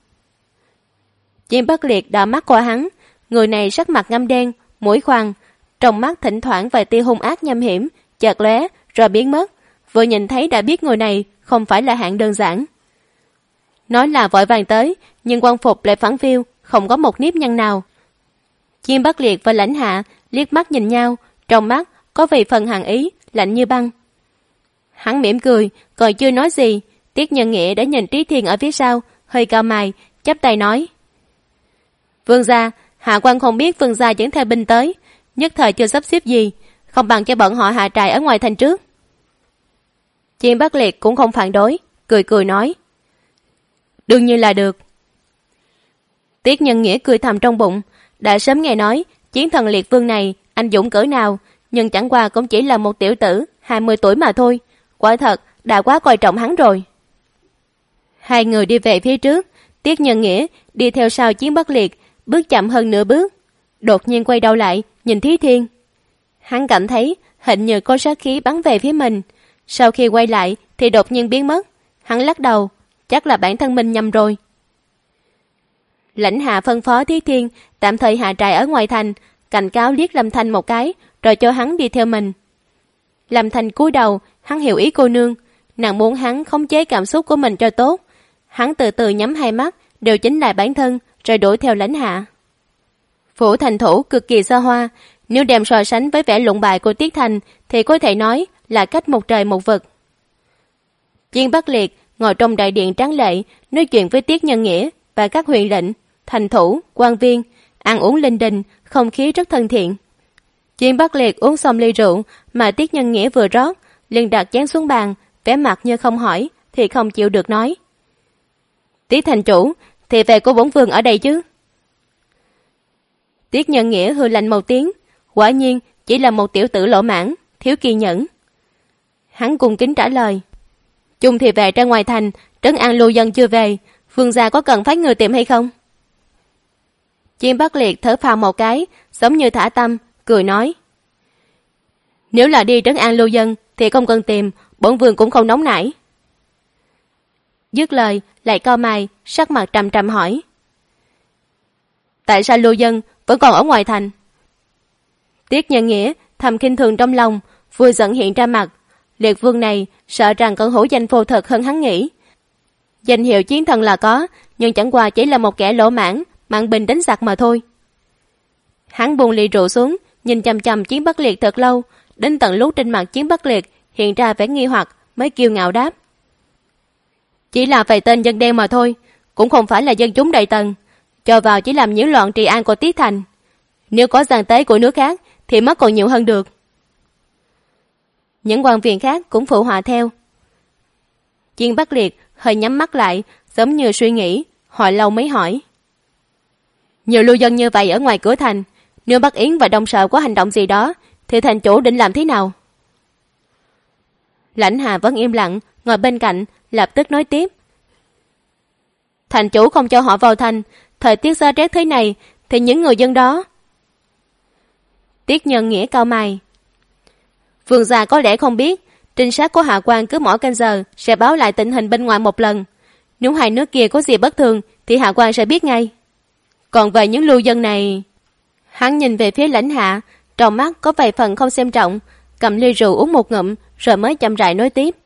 Triển Bất Liệt đã mắt qua hắn, người này sắc mặt ngăm đen, mũi khoan, trong mắt thỉnh thoảng vài tia hung ác nham hiểm, chợt lóe rồi biến mất. Vừa nhìn thấy đã biết người này không phải là hạng đơn giản. Nói là vội vàng tới, nhưng quan phục lại phẳng phiu, không có một nếp nhăn nào. Triển Bất Liệt và Lãnh Hạ liếc mắt nhìn nhau, trong mắt có vài phần hàn ý, lạnh như băng. Hắn mỉm cười, còn chưa nói gì, Tiết Nhân Nghĩa đã nhìn Trí Thiên ở phía sau, hơi cau mày, chắp tay nói. Vương gia, hạ quan không biết vương gia dẫn theo binh tới, nhất thời chưa sắp xếp gì, không bằng cho bọn họ hạ trại ở ngoài thành trước. Triển Bất Liệt cũng không phản đối, cười nói. Đương nhiên là được. Tiết Nhân Nghĩa cười thầm trong bụng, đã sớm nghe nói chiến thần Liệt Vương này anh dũng cỡ nào, nhưng chẳng qua cũng chỉ là một tiểu tử 20 tuổi mà thôi, quả thật đã quá coi trọng hắn rồi. Hai người đi về phía trước, Tiết Nhân Nghĩa đi theo sau Triển Bất Liệt, bước chậm hơn nửa bước, đột nhiên quay đầu lại nhìn Thí Thiên. Hắn cảm thấy hình như có sát khí bắn về phía mình, sau khi quay lại thì đột nhiên biến mất. Hắn lắc đầu, chắc là bản thân mình nhầm rồi. Lãnh Hạ phân phó Thí Thiên tạm thời hạ trại ở ngoài thành, cảnh cáo liếc Lâm Thanh một cái, rồi cho hắn đi theo mình. Lâm Thanh cúi đầu, hắn hiểu ý cô nương, nàng muốn hắn khống chế cảm xúc của mình cho tốt. Hắn từ từ nhắm hai mắt, điều chỉnh lại bản thân, rồi đuổi theo Lãnh Hạ. Phủ thành thủ cực kỳ xa hoa, nếu đem so sánh với vẻ lụng bại của Tiết Thành thì có thể nói là cách một trời một vực. Triển Bất Liệt ngồi trong đại điện tráng lệ, nói chuyện với Tiết Nhân Nghĩa và các huyện lệnh, thành thủ, quan viên, ăn uống linh đình, không khí rất thân thiện. Triển Bất Liệt uống xong ly rượu mà Tiết Nhân Nghĩa vừa rót, liền đặt chén xuống bàn, vẻ mặt như không hỏi thì không chịu được nói. Tiết thành chủ, thì về của bổn vương ở đây chứ? Tiết Nhân Nghĩa hừ lạnh một tiếng, quả nhiên chỉ là một tiểu tử lỗ mãn, thiếu kiên nhẫn. Hắn cung kính trả lời. Chung thì về ra ngoài thành, trấn an lưu dân chưa về, vương gia có cần phái người tìm hay không? Chiêm Bắc Liệt thở phào một cái, giống như thả tâm, cười nói. Nếu là đi trấn an lưu dân thì không cần tìm, bổn vương cũng không nóng nảy. Dứt lời lại cau mày, sắc mặt trầm trầm hỏi. Tại sao lưu dân vẫn còn ở ngoài thành? Tiết Nhân Nghĩa thầm khinh thường trong lòng, vừa giận hiện ra mặt. Liệt vương này sợ rằng còn hữu danh vô thực hơn hắn nghĩ. Danh hiệu chiến thần là có, nhưng chẳng qua chỉ là một kẻ lỗ mãn, mặn bình đánh giặc mà thôi. Hắn buông ly rượu xuống, nhìn chằm chằm Chiến Bắc Liệt thật lâu, đến tận lúc trên mặt Chiến Bắc Liệt hiện ra vẻ nghi hoặc mới kiêu ngạo đáp. Chỉ là vài tên dân đen mà thôi, cũng không phải là dân chúng Đại Tần, cho vào chỉ làm nhiễu loạn trị an của Tiết Thành. Nếu có gian tế của nước khác thì mất còn nhiều hơn được. Những quan viên khác cũng phụ họa theo. Chiến Bắc Liệt hơi nhắm mắt lại, giống như suy nghĩ, hồi lâu mới hỏi. Nhiều lưu dân như vậy ở ngoài cửa thành, nếu Bắc Yến và Đông Sở có hành động gì đó, thì thành chủ định làm thế nào? Lãnh Hà vẫn im lặng, ngồi bên cạnh, lập tức nói tiếp. Thành chủ không cho họ vào thành, thời tiết giá rét thế này, thì những người dân đó... Tiết Nhân Nghĩa cau mày. Vương gia có lẽ không biết, trinh sát của Hạ Quan cứ mỗi canh giờ sẽ báo lại tình hình bên ngoài một lần. Nếu hai nước kia có gì bất thường thì Hạ Quan sẽ biết ngay. Còn về những lưu dân này... Hắn nhìn về phía Lãnh Hạ, trong mắt có vài phần không xem trọng, cầm ly rượu uống một ngụm rồi mới chậm rãi nói tiếp.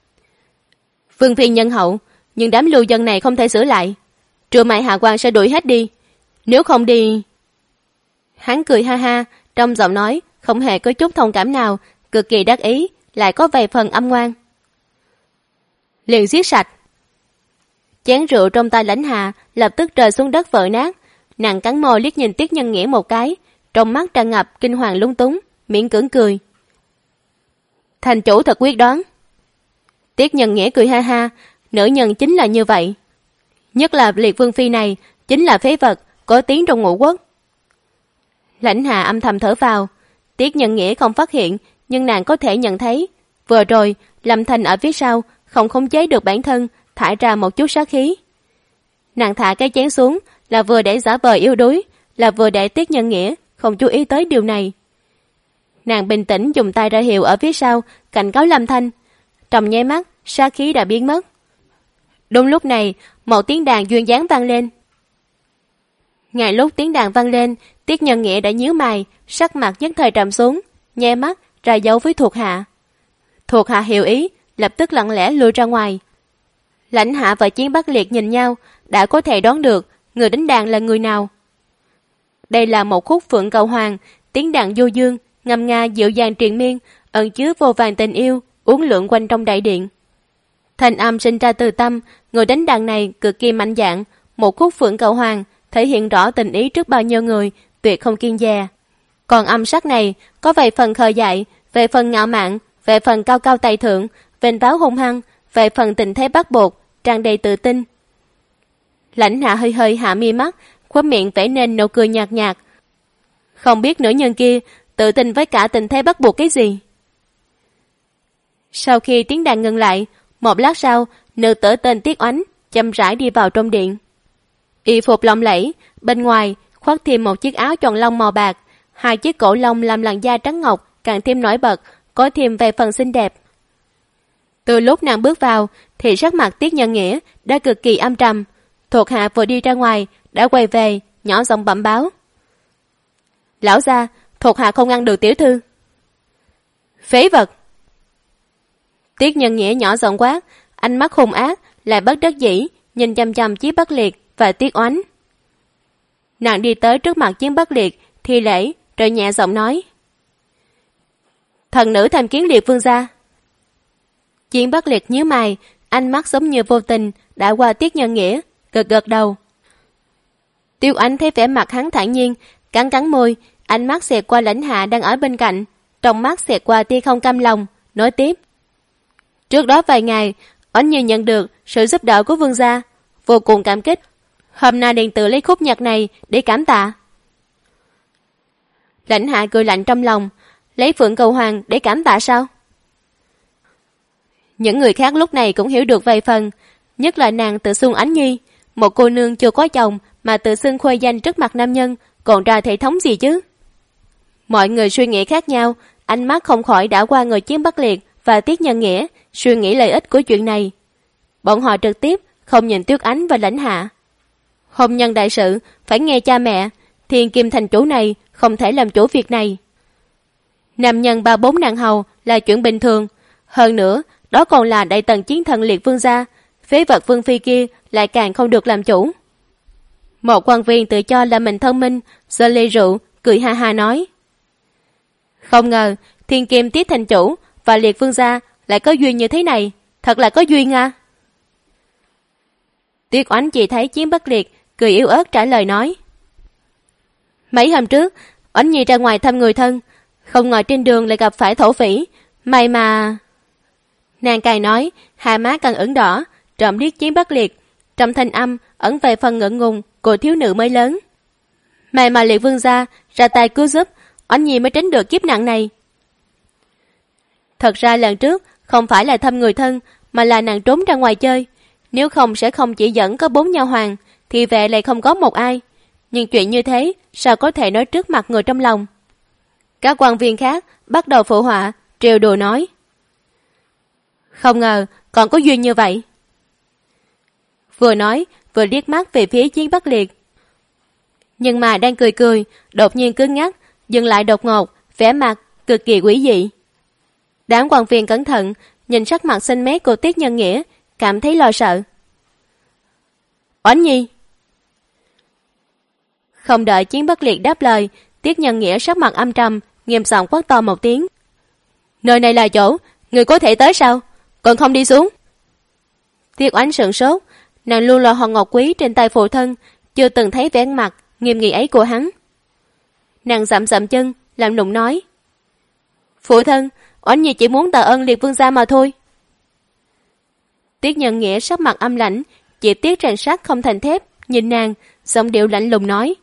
Vương phi nhân hậu, nhưng đám lưu dân này không thể xử lại. Trưa mai Hạ Quan sẽ đuổi hết đi. Nếu không đi... Hắn cười ha ha, trong giọng nói không hề có chút thông cảm nào, cực kỳ đắc ý, lại có vài phần âm ngoan. Liền giết sạch. Chén rượu trong tay Lãnh Hà lập tức rơi xuống đất vỡ nát. Nàng cắn môi liếc nhìn Tiết Nhân Nghĩa một cái, trong mắt tràn ngập kinh hoàng lung túng, miễn cưỡng cười. Thành chủ thật quyết đoán. Tiết Nhân Nghĩa cười ha ha, nữ nhân chính là như vậy. Nhất là Liệt Vương phi này chính là phế vật, có tiếng trong Ngũ Quốc. Lãnh Hà âm thầm thở vào. Tiết Nhân Nghĩa không phát hiện, nhưng nàng có thể nhận thấy. Vừa rồi, Lâm Thành ở phía sau không khống chế được bản thân, thải ra một chút sát khí. Nàng thả cái chén xuống, là vừa để giả vờ yếu đuối, là vừa để Tiết Nhân Nghĩa không chú ý tới điều này. Nàng bình tĩnh dùng tay ra hiệu ở phía sau, cảnh cáo Lâm Thanh. Trong nháy mắt, sát khí đã biến mất. Đúng lúc này, một tiếng đàn duyên dáng vang lên. Ngay lúc tiếng đàn vang lên, Tiết Nhân Nghĩa đã nhíu mày, sắc mặt nhất thời trầm xuống, nhe mắt ra dấu với thuộc hạ. Thuộc hạ hiểu ý, lập tức lặng lẽ lui ra ngoài. Lãnh Hạ và Chiến Bắc Liệt nhìn nhau, đã có thể đoán được người đánh đàn là người nào. Đây là một khúc Phượng Cầu Hoàng, tiếng đàn du dương, ngâm nga dịu dàng triền miên, ẩn chứa vô vàn tình yêu, uốn lượn quanh trong đại điện. Thanh âm sinh ra từ tâm, người đánh đàn này cực kỳ mạnh dạn, một khúc Phượng Cầu Hoàng thể hiện rõ tình ý trước bao nhiêu người, tuyệt không kiêng dè. Còn âm sắc này có vài phần khờ dại, về phần ngạo mạn, về phần cao cao tài thượng, vênh váo hung hăng, về phần tình thế bắt buộc, tràn đầy tự tin. Lãnh Hạ hơi hơi hạ mi mắt, khóe miệng vẽ nên nụ cười nhạt nhạt. Không biết nữ nhân kia tự tin với cả tình thế bắt buộc cái gì. Sau khi tiếng đàn ngừng lại, một lát sau, nữ tử tên Tiết Oánh chậm rãi đi vào trong điện. Y phục lộng lẫy, bên ngoài khoác thêm một chiếc áo choàng lông màu bạc, hai chiếc cổ lông làm làn da trắng ngọc càng thêm nổi bật, có thêm vài phần xinh đẹp. Từ lúc nàng bước vào thì sắc mặt Tiết Nhân Nghĩa đã cực kỳ âm trầm. Thuộc hạ vừa đi ra ngoài đã quay về, nhỏ giọng bẩm báo. Lão gia, thuộc hạ không ngăn được tiểu thư. Phế vật! Tiết Nhân Nghĩa nhỏ giọng quát, ánh mắt hung ác, lại bất đắc dĩ nhìn chăm chăm Chiến Bắc Liệt và Tiết Oánh. Nàng đi tới trước mặt Chiến Bắc Liệt, thi lễ, rồi nhẹ giọng nói. Thần nữ tham kiến Liệt vương gia. Chiến Bắc Liệt nhíu mày, ánh mắt giống như vô tình đã qua Tiết Nhân Nghĩa, gật gật đầu. Tiêu Ánh thấy vẻ mặt hắn thản nhiên, cắn cắn môi, ánh mắt xẹt qua Lãnh Hạ đang ở bên cạnh, trong mắt xẹt qua tia không cam lòng, nói tiếp. Trước đó vài ngày, Oánh Nhi nhận được sự giúp đỡ của Vương gia, vô cùng cảm kích. Hôm nay điện tự lấy khúc nhạc này để cảm tạ. Lãnh Hạ cười lạnh trong lòng, lấy Phượng Cầu Hoàng để cảm tạ sao? Những người khác lúc này cũng hiểu được vài phần, nhất là nàng tự xưng Ánh Nhi, một cô nương chưa có chồng mà tự xưng khuê danh trước mặt nam nhân, còn ra thể thống gì chứ? Mọi người suy nghĩ khác nhau, ánh mắt không khỏi đã qua người Chiến Bắc Liệt và Tiết Nhân Nghĩa, suy nghĩ lợi ích của chuyện này. Bọn họ trực tiếp không nhìn Tuyết Ánh và Lãnh Hạ. Hôn nhân đại sự phải nghe cha mẹ, Thiên Kim thành chủ này không thể làm chủ việc này. Nam nhân 3-4 nàng hầu là chuyện bình thường, hơn nữa đó còn là đại tần chiến thần Liệt Vương gia, phế vật Vương phi kia lại càng không được làm chủ. Một quan viên tự cho là mình thông minh, giơ ly rượu, cười ha ha nói: không ngờ Thiên Kim Tiết thành chủ và Liệt Vương gia lại có duyên như thế này, thật là có duyên à. Tuyết Oánh chỉ thấy Chiến Bắc Liệt cười yếu ớt trả lời nói: mấy hôm trước Oánh Nhi ra ngoài thăm người thân, không ngờ trên đường lại gặp phải thổ phỉ, may mà... Nàng cài nói, hai má càng ửng đỏ, trộm liếc Chiến Bắc Liệt, trong thanh âm ẩn về phần ngượng ngùng của thiếu nữ mới lớn. May mà Liệt Vương gia ra tay cứu giúp, Oánh Nhi mới tránh được kiếp nạn này. Thật ra lần trước không phải là thăm người thân, mà là nàng trốn ra ngoài chơi, nếu không sẽ không chỉ dẫn có 4 nha hoàn, thì vệ lại không có một ai. Nhưng chuyện như thế sao có thể nói trước mặt người trong lòng? Các quan viên khác bắt đầu phụ họa, trêu đùa nói: không ngờ còn có duyên như vậy. Vừa nói vừa liếc mắt về phía Chiến Bắc Liệt. Nhưng mà đang cười cười, đột nhiên cứng ngắc, dừng lại đột ngột, vẻ mặt cực kỳ quỷ dị. Đám quan viên cẩn thận nhìn sắc mặt xanh mét của Tiết Nhân Nghĩa, cảm thấy lo sợ. Oánh Nhi. Không đợi Chiến Bắc Liệt đáp lời, Tiết Nhân Nghĩa sắc mặt âm trầm, nghiêm giọng quát to một tiếng: nơi này là chỗ người có thể tới sao, còn không đi xuống? Tiết Oánh sửng sốt, nàng luôn là hòn ngọc quý trên tay phụ thân, chưa từng thấy vẻ mặt nghiêm nghị ấy của hắn. Nàng dậm dậm chân, làm nũng nói: phụ thân, Oánh Nhi chỉ muốn tạ ơn Liệt Vương gia mà thôi. Tiết Nhân Nghĩa sắc mặt âm lãnh, chỉ tiếc rèn sắt không thành thép, nhìn nàng, giọng điệu lạnh lùng nói: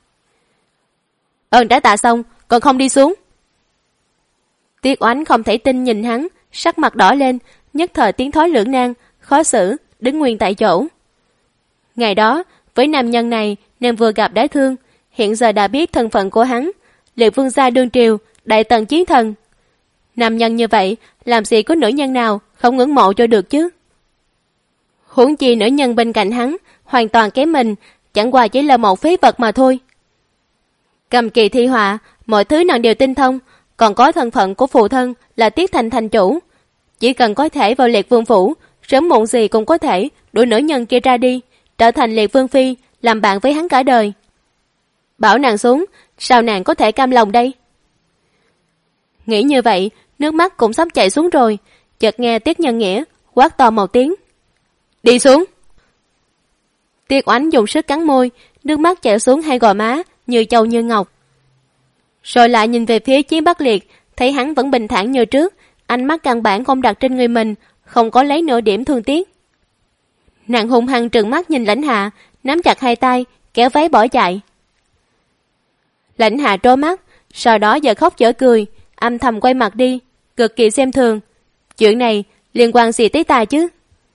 ơn đã tạ xong, còn không đi xuống? Tiết Oánh không thể tin nhìn hắn, sắc mặt đỏ lên, nhất thời tiếng thói lưỡng nan, khó xử, đứng nguyên tại chỗ. Ngày đó, với nam nhân này, nàng vừa gặp đã thương, hiện giờ đã biết thân phận của hắn, Liệt Vương gia đương triều, đại tần chiến thần. Nam nhân như vậy, làm gì có nữ nhân nào không ngưỡng mộ cho được chứ? Huống chi nữ nhân bên cạnh hắn, hoàn toàn kém mình, chẳng qua chỉ là một phế vật mà thôi. Cầm kỳ thi họa, mọi thứ nàng đều tinh thông, còn có thân phận của phụ thân là Tiết Thành thành chủ. Chỉ cần có thể vào Liệt Vương phủ, sớm muộn gì cũng có thể đuổi nữ nhân kia ra đi, trở thành Liệt Vương phi, làm bạn với hắn cả đời. Bảo nàng xuống, sao nàng có thể cam lòng đây? Nghĩ như vậy, nước mắt cũng sắp chảy xuống rồi, chợt nghe Tiết Nhân Nghĩa quát to một tiếng: đi xuống! Tiết Oánh dùng sức cắn môi, nước mắt chảy xuống hai gò má như châu như ngọc. Rồi lại nhìn về phía Chiến Bắc Liệt, thấy hắn vẫn bình thản như trước, ánh mắt căn bản không đặt trên người mình, không có lấy nửa điểm thương tiếc. Nàng hung hăng trừng mắt nhìn Lãnh Hạ, nắm chặt hai tay, kéo váy bỏ chạy. Lãnh Hạ trố mắt, sau đó giờ khóc dở cười, âm thầm quay mặt đi, cực kỳ xem thường. Chuyện này liên quan gì tới ta chứ?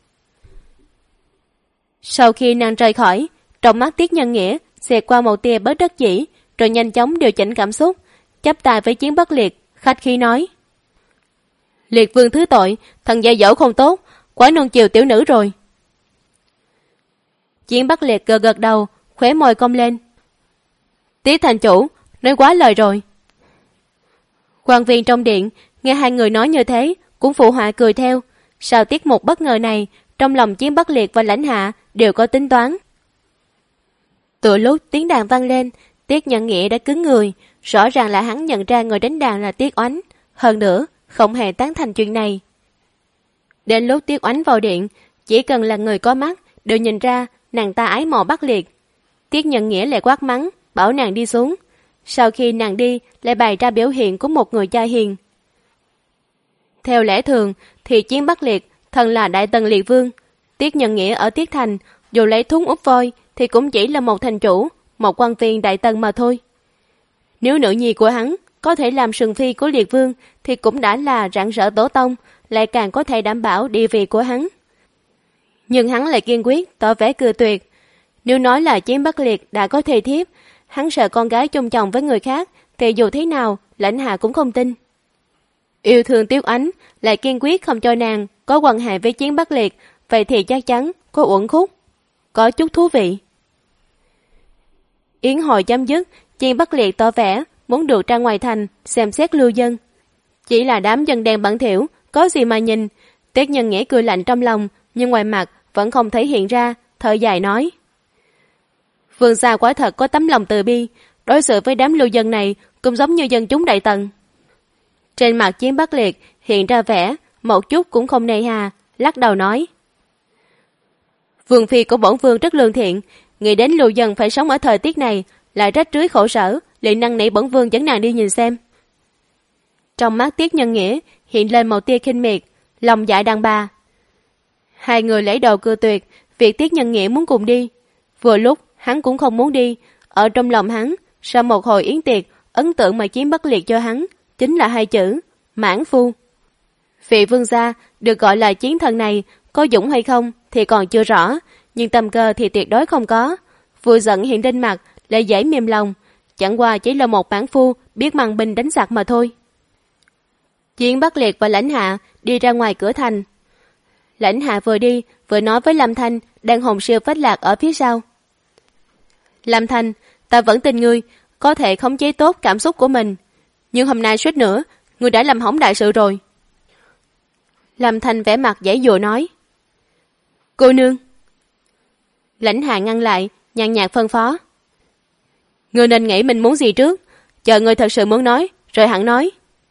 Sau khi nàng rời khỏi, trong mắt Tiết Nhân Nghĩa xẹt qua một tia bất đắc dĩ, rồi nhanh chóng điều chỉnh cảm xúc, chắp tay với Chiến Bắc Liệt, khách khí nói: Liệt Vương thứ tội, thần dạy dỗ không tốt, quá nuông chiều tiểu nữ rồi. Chiến Bắc Liệt gật gật đầu, khóe môi cong lên: Tiết thành chủ, nói quá lời rồi. Quan viên trong điện nghe hai người nói như thế cũng phụ họa cười theo. Sau tiết mục bất ngờ này, trong lòng Chiến Bắc Liệt và Lãnh Hạ đều có tính toán. Từ lúc tiếng đàn vang lên, Tiết Nhân Nghĩa đã cứng người, rõ ràng là hắn nhận ra người đánh đàn là Tiết Oánh, hơn nữa không hề tán thành chuyện này. Đến lúc Tiết Oánh vào điện, chỉ cần là người có mắt đều nhìn ra nàng ta ái mộ Bắc Liệt. Tiết Nhân Nghĩa lại quát mắng, bảo nàng đi xuống. Sau khi nàng đi, lại bày ra biểu hiện của một người cha hiền. Theo lẽ thường, thì Chiến Bắc Liệt thần là Đại Tần Liệt Vương. Tiết Nhân Nghĩa ở Tiết Thành dù lấy thúng úp voi thì cũng chỉ là một thành chủ, một quan viên Đại Tần mà thôi. Nếu nữ nhi của hắn có thể làm sừng phi của Liệt Vương thì cũng đã là rạng rỡ tổ tông, lại càng có thể đảm bảo địa vị của hắn. Nhưng hắn lại kiên quyết tỏ vẻ cự tuyệt. Nếu nói là Chiến Bắc Liệt đã có thê thiếp, hắn sợ con gái chung chồng với người khác thì dù thế nào Lãnh Hạ cũng không tin. Yêu thương Tiếu Ánh lại kiên quyết không cho nàng có quan hệ với Chiến Bắc Liệt, vậy thì chắc chắn có uẩn khúc, có chút thú vị. Yến hội chấm dứt, Chiến Bắc Liệt tỏ vẻ muốn được ra ngoài thành xem xét lưu dân. Chỉ là đám dân đen bẩn thỉu, có gì mà nhìn. Tiết Nhân Nghĩa cười lạnh trong lòng, nhưng ngoài mặt vẫn không thể hiện ra, thở dài nói: Vương gia quả thật có tấm lòng từ bi, đối xử với đám lưu dân này cũng giống như dân chúng Đại Tần. Trên mặt Chiến Bắc Liệt hiện ra vẻ một chút cũng không nề hà, lắc đầu nói: Vương phi của bổn vương rất lương thiện, nghĩ đến lưu dân phải sống ở thời tiết này, lại rách rưới khổ sở, liền năn nỉ bổn vương dẫn nàng đi nhìn xem. Trong mắt Tiết Nhân Nghĩa hiện lên một tia khinh miệt, lòng dạ đàn bà. Hai người lấy đầu cự tuyệt việc Tiết Nhân Nghĩa muốn cùng đi. Vừa lúc hắn cũng không muốn đi, ở trong lòng hắn sau một hồi yến tiệc, ấn tượng mà Chiến Bắc Liệt cho hắn chính là hai chữ mãn phu. Vị vương gia được gọi là chiến thần này có dũng hay không thì còn chưa rõ, nhưng tâm cơ thì tuyệt đối không có. Vừa giận hiện trên mặt lại dễ mềm lòng, chẳng qua chỉ là một mãn phu biết mang binh đánh giặc mà thôi. Chiến Bắc Liệt và Lãnh Hạ đi ra ngoài cửa thành. Lãnh Hạ vừa đi vừa nói với Lâm Thanh đang hồn siêu phách lạc ở phía sau: Lâm Thanh, ta vẫn tin ngươi có thể khống chế tốt cảm xúc của mình, nhưng hôm nay suýt nữa ngươi đã làm hỏng đại sự rồi. Lâm Thanh vẻ mặt giãy giụa nói: Cô nương. Lãnh Hạ ngăn lại, nhàn nhạt phân phó: Ngươi nên nghĩ mình muốn gì trước, chờ ngươi thật sự muốn nói rồi hẳn nói.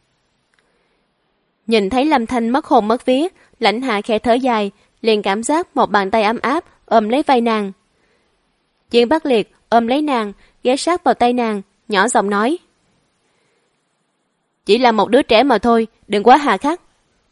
Nhìn thấy Lâm Thanh mất hồn mất vía, Lãnh Hạ khẽ thở dài, liền cảm giác một bàn tay ấm áp ôm lấy vai nàng. Chiến Bắc Liệt ôm lấy nàng, ghé sát vào tay nàng, nhỏ giọng nói: Chỉ là một đứa trẻ mà thôi, đừng quá hà khắc.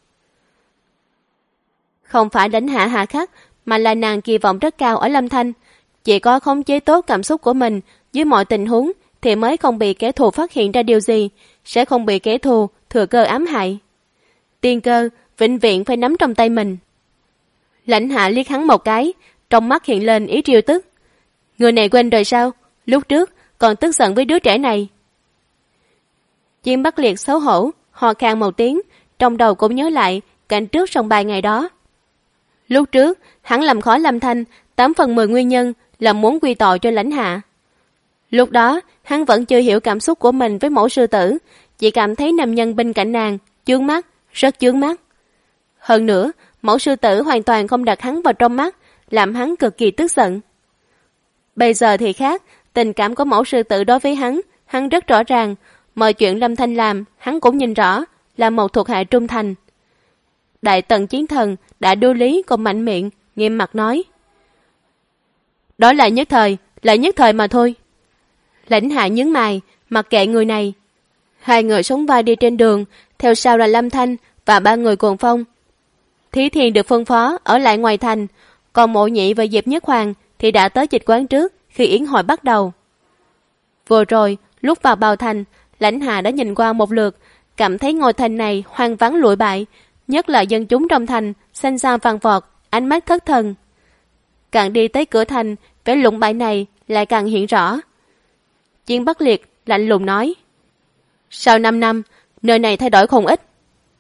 Không phải Lãnh Hạ hà khắc, mà là nàng kỳ vọng rất cao ở Lâm Thanh. Chỉ có khống chế tốt cảm xúc của mình dưới mọi tình huống thì mới không bị kẻ thù phát hiện ra điều gì, sẽ không bị kẻ thù thừa cơ ám hại. Tiên cơ vĩnh viễn phải nắm trong tay mình. Lãnh Hạ liếc hắn một cái, trong mắt hiện lên ý trêu tức: Người này quên rồi sao? Lúc trước còn tức giận với đứa trẻ này. Chiến Bắc Liệt xấu hổ hò khan một tiếng, trong đầu cũng nhớ lại cảnh trước sòng bài ngày đó. Lúc trước hắn làm khó Lâm Thanh 8/10 nguyên nhân là muốn quy tội cho Lãnh Hạ. Lúc đó hắn vẫn chưa hiểu cảm xúc của mình với mẫu sư tử, chỉ cảm thấy nam nhân bên cạnh nàng chướng mắt, rất chướng mắt. Hơn nữa mẫu sư tử hoàn toàn không đặt hắn vào trong mắt, làm hắn cực kỳ tức giận. Bây giờ thì khác, tình cảm của mẫu sư tử đối với hắn rất rõ ràng. Mọi chuyện Lâm Thanh làm hắn cũng nhìn rõ, là một thuộc hạ trung thành. Đại Tần chiến thần đã đô lý còn mạnh miệng, nghiêm mặt nói: Đó là nhất thời mà thôi. Lãnh Hạ nhướng mày, mặc kệ người này. Hai người sống vai đi trên đường, theo sau là Lâm Thanh và 3 người cuồng phong. Thí Thiên được phân phó ở lại ngoài thành, còn Mộ Nhị và Diệp Nhất Hoàng thì đã tới dịch quán trước khi yến hội bắt đầu. Vừa rồi lúc vào bào thành, Lãnh Hạ đã nhìn qua một lượt, cảm thấy ngôi thành này hoang vắng lụi bại, nhất là dân chúng trong thành xanh xao vàng vọt, ánh mắt thất thần. Càng đi tới cửa thành, vẻ lụng bại này lại càng hiện rõ. Chiến Bắc Liệt lạnh lùng nói: Sau 5 năm, nơi này thay đổi không ít.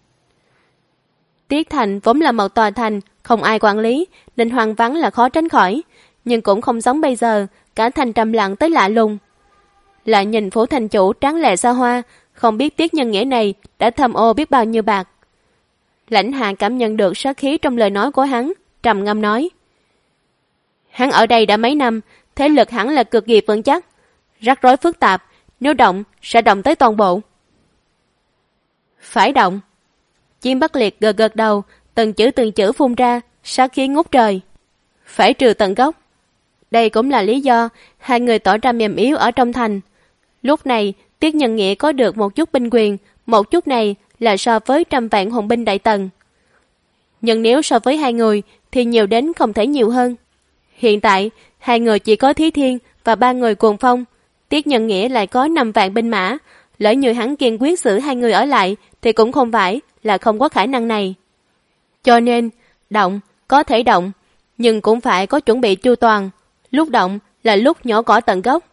Tiết Thành vốn là một tòa thành không ai quản lý, nên hoang vắng là khó tránh khỏi, nhưng cũng không giống bây giờ, cả thành trầm lặng tới lạ lùng. Lại nhìn phủ thành chủ tráng lệ xa hoa, không biết Tiết Nhân Nghĩa này đã thầm ô biết bao nhiêu bạc. Lãnh Hạ cảm nhận được sát khí trong lời nói của hắn, trầm ngâm nói: Hắn ở đây đã mấy năm, thế lực hẳn là cực kỳ vững chắc, rắc rối phức tạp, nếu động sẽ động tới toàn bộ. Phải động. Chiến Bắc Liệt gật gật đầu, từng chữ phun ra, sát khí ngút trời. Phải trừ tận gốc. Đây cũng là lý do hai người tỏ ra mềm yếu ở trong thành. Lúc này Tiết Nhân Nghĩa có được một chút binh quyền, một chút này là so với 100 vạn hùng binh Đại Tần. Nhưng nếu so với hai người thì nhiều đến không thể nhiều hơn. Hiện tại, hai người chỉ có Thí Thiên và 3 người Cuồng Phong. Tiết Nhân Nghĩa lại có 5 vạn binh mã. Lỡ như hắn kiên quyết giữ hai người ở lại thì cũng không phải là không có khả năng này. Cho nên, động, có thể động, nhưng cũng phải có chuẩn bị chu toàn. Lúc động là lúc nhổ cỏ tận gốc.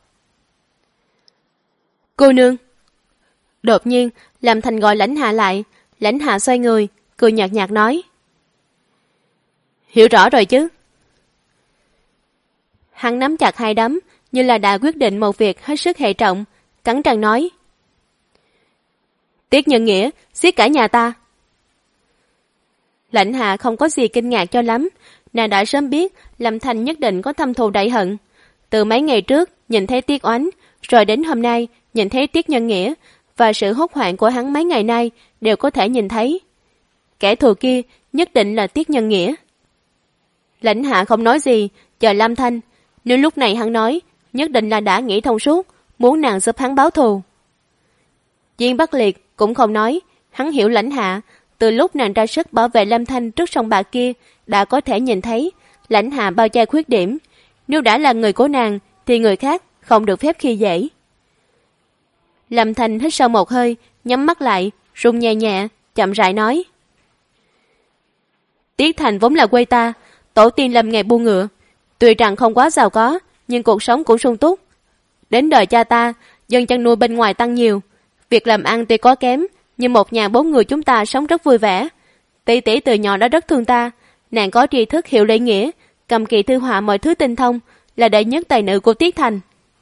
Cô nương! Đột nhiên, Lâm Thanh gọi Lãnh Hạ lại. Lãnh Hạ xoay người, cười nhạt nhạt nói. Hiểu rõ rồi chứ? Hắn nắm chặt hai đấm, như là đã quyết định một việc hết sức hệ trọng, cắn răng nói. Tiết Nhân Nghĩa, giết cả nhà ta. Lãnh Hạ không có gì kinh ngạc cho lắm, nàng đã sớm biết Lâm Thanh nhất định có thâm thù đại hận. Từ mấy ngày trước nhìn thấy Tiết Oánh, rồi đến hôm nay nhìn thấy Tiết Nhân Nghĩa, và sự hốt hoảng của hắn mấy ngày nay đều có thể nhìn thấy. Kẻ thù kia nhất định là Tiết Nhân Nghĩa. Lãnh Hạ không nói gì, chờ Lâm Thanh. Nếu lúc này hắn nói, nhất định là đã nghĩ thông suốt, muốn nàng giúp hắn báo thù. Diên Bắc Liệt cũng không nói, hắn hiểu Lãnh Hạ. Từ lúc nàng ra sức bảo vệ Lâm Thanh trước sông bạc kia, đã có thể nhìn thấy Lãnh Hạ bao che khuyết điểm. Nếu đã là người của nàng, thì người khác không được phép khi dễ. Lâm Thanh hít sâu một hơi, nhắm mắt lại, run nhẹ nhẹ, chậm rãi nói. Tiết Thành vốn là quê ta, tổ tiên làm nghề buôn ngựa. Tuy rằng không quá giàu có, nhưng cuộc sống cũng sung túc. Đến đời cha ta, dân chăn nuôi bên ngoài tăng nhiều. Việc làm ăn tuy có kém, nhưng một nhà 4 người chúng ta sống rất vui vẻ. Tỷ tỷ từ nhỏ đã rất thương ta, nàng có tri thức hiểu lễ nghĩa, cầm kỳ thư họa mọi thứ tinh thông, là đệ nhất tài nữ của Tiết Thành.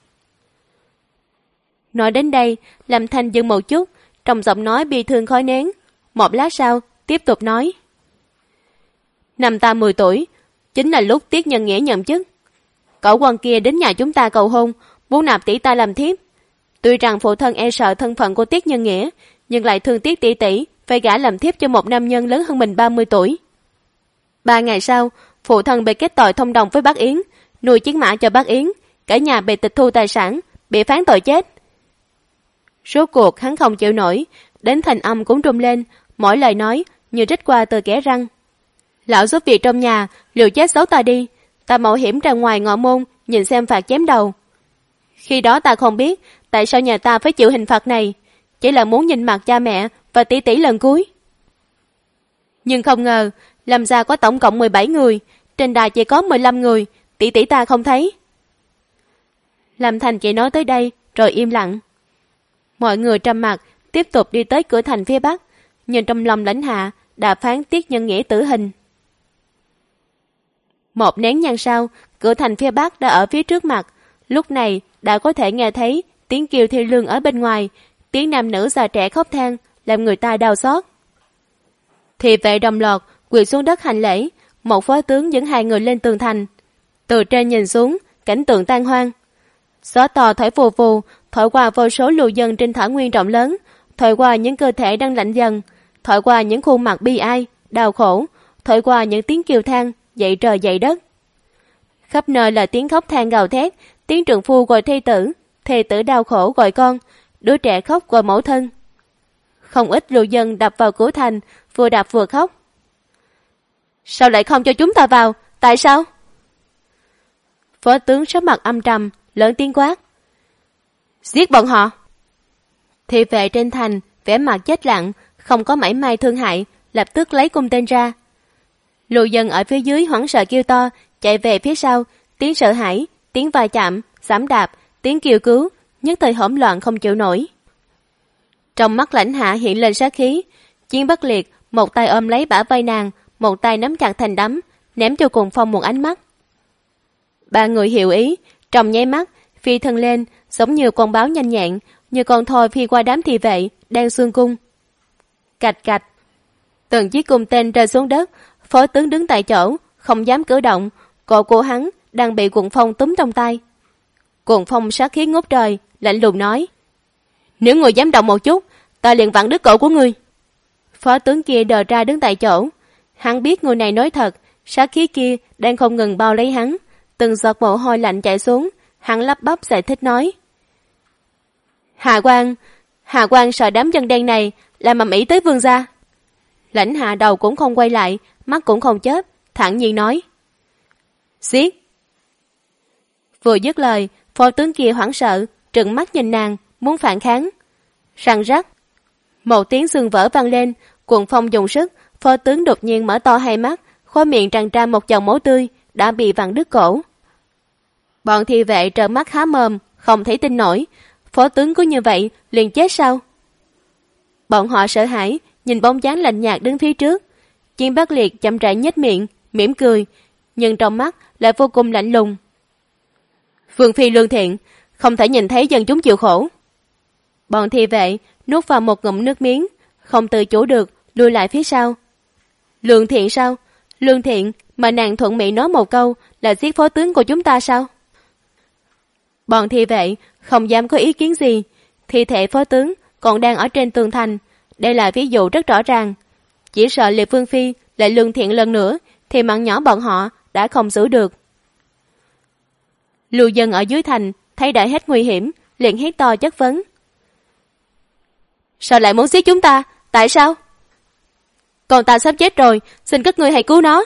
Nói đến đây, Lâm Thanh dừng một chút, trong giọng nói bi thương khói nén. Một lát sau, tiếp tục nói. Năm ta 10 tuổi, chính là lúc Tiết Nhân Nghĩa nhậm chức. Cậu quan kia đến nhà chúng ta cầu hôn, muốn nạp tỷ ta làm thiếp. Tuy rằng phụ thân e sợ thân phận của Tiết Nhân Nghĩa, nhưng lại thương tiếc tỷ tỷ phải gả làm thiếp cho một nam nhân lớn hơn mình 30 tuổi. 3 ngày sau, phụ thân bị kết tội thông đồng với bác Yến, nuôi chiến mã cho bác Yến, cả nhà bị tịch thu tài sản, bị phán tội chết. Rốt cuộc hắn không chịu nổi, đến thành âm cũng rung lên, mỗi lời nói như rít qua từ kẽ răng. Lão giúp việc trong nhà, liều chết giấu ta đi, ta mạo hiểm ra ngoài ngọ môn, nhìn xem phạt chém đầu. Khi đó ta không biết tại sao nhà ta phải chịu hình phạt này, chỉ là muốn nhìn mặt cha mẹ và tỷ tỷ lần cuối. Nhưng không ngờ, Lâm gia có tổng cộng 17 người, trên đài chỉ có 15 người, tỷ tỷ ta không thấy. Lâm Thành chỉ nói tới đây, rồi im lặng. Mọi người trầm mặc, tiếp tục đi tới cửa thành phía bắc, nhưng trong lòng Lãnh Hạ đã phán Tiết Nhân Nghĩa tử hình. Một nén nhang sau, cửa thành phía bắc đã ở phía trước mặt, lúc này đã có thể nghe thấy tiếng kêu thê lương ở bên ngoài, tiếng nam nữ già trẻ khóc than, làm người ta đau xót. Thì vệ đồng loạt quỳ xuống đất hành lễ, một phó tướng dẫn hai người lên tường thành. Từ trên nhìn xuống, cảnh tượng tan hoang. Gió to thổi phù phù, thổi qua vô số lưu dân trên thảo nguyên rộng lớn, thổi qua những cơ thể đang lạnh dần, thổi qua những khuôn mặt bi ai, đau khổ, thổi qua những tiếng kêu than, dậy trời dậy đất. Khắp nơi là tiếng khóc than gào thét, tiếng trượng phu gọi thê tử đau khổ gọi con, đứa trẻ khóc gọi mẫu thân. Không ít lưu dân đập vào cửa thành, vừa đạp vừa khóc. Sao lại không cho chúng ta vào? Tại sao? Phó tướng sắc mặt âm trầm, lớn tiếng quát. Giết bọn họ! Thị vệ trên thành, vẻ mặt chết lặng, không có mảy may thương hại, lập tức lấy cung tên ra. Lưu dân ở phía dưới hoảng sợ kêu to, chạy về phía sau, tiếng sợ hãi, tiếng va chạm, giẫm đạp, tiếng kêu cứu, nhất thời hỗn loạn không chịu nổi. Trong mắt Lãnh Hạ hiện lên sát khí, Chiến Bất Liệt một tay ôm lấy bả vai nàng, một tay nắm chặt thành đấm, ném cho Cuồng Phong một ánh mắt. Ba người hiểu ý, trong nháy mắt phi thân lên, giống như con báo nhanh nhẹn, như con thoi phi qua đám thị vệ đang xương cung. Cạch cạch, từng chiếc cung tên rơi xuống đất. Phó tướng đứng tại chỗ, không dám cử động, cổ của hắn đang bị Cuồng Phong túm trong tay. Cuồng Phong sát khí ngút trời, lạnh lùng nói: Nếu người dám động một chút, ta liền vặn đứt cổ của ngươi. Phó tướng kia đờ ra đứng tại chỗ, hắn biết người này nói thật, sát khí kia đang không ngừng bao lấy hắn, từng giọt mồ hôi lạnh chảy xuống, hắn lắp bắp giải thích nói: Hà Quang sợ đám dân đen này làm ầm ĩ tới vương gia. Lãnh Hạ đầu cũng không quay lại, mắt cũng không chớp, thản nhiên nói: "Giết!" Vừa dứt lời, phó tướng kia hoảng sợ, trừng mắt nhìn nàng, muốn phản kháng. Răng rắc, một tiếng xương vỡ vang lên, cuồng phong dùng sức, phó tướng đột nhiên mở to hai mắt, khóe miệng tràn ra một dòng máu tươi, đã bị vặn đứt cổ. Bọn thị vệ trợn mắt há mồm, không thể tin nổi, phó tướng cứ như vậy liền chết sao? Bọn họ sợ hãi, nhìn bóng dáng lạnh nhạt đứng phía trước. Chiến Bắc Liệt chậm rãi nhếch miệng, mỉm cười, nhưng trong mắt lại vô cùng lạnh lùng. Vương phi lương thiện, không thể nhìn thấy dân chúng chịu khổ. Bọn thị vệ nuốt vào một ngụm nước miếng, không tự chủ được lùi lại phía sau. Lương thiện sao? Lương thiện mà nàng thuận miệng nói một câu là giết phó tướng của chúng ta sao? Bọn thị vệ không dám có ý kiến gì. Thi thể phó tướng còn đang ở trên tường thành, đây là ví dụ rất rõ ràng. Chỉ sợ Liệt Vương phi lại lương thiện lần nữa thì mạng nhỏ bọn họ đã không giữ được. Lưu dân ở dưới thành thấy đã hết nguy hiểm, liền hét to chất vấn: Sao lại muốn giết chúng ta? Tại sao? Còn ta sắp chết rồi, xin các ngươi hãy cứu nó.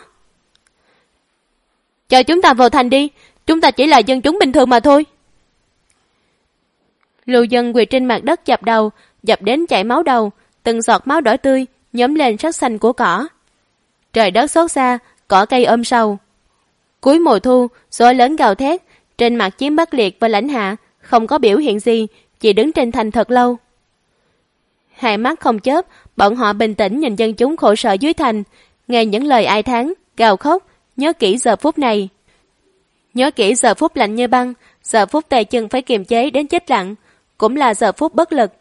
Cho chúng ta vào thành đi, chúng ta chỉ là dân chúng bình thường mà thôi. Lưu dân quỳ trên mặt đất dập đầu, dập đến chảy máu đầu, từng giọt máu đỏ tươi nhóm lên sắc xanh của cỏ. Trời đất xót xa, cỏ cây ôm sầu. Cuối mùa thu, gió lớn gào thét, trên mặt Chiến Bắc Liệt và Lãnh Hạ không có biểu hiện gì, chỉ đứng trên thành thật lâu. Hai mắt không chớp, bọn họ bình tĩnh nhìn dân chúng khổ sở dưới thành, nghe những lời ai thán, gào khóc, nhớ kỹ giờ phút này. Nhớ kỹ giờ phút lạnh như băng, giờ phút tay chân phải kiềm chế đến chết lặng, cũng là giờ phút bất lực.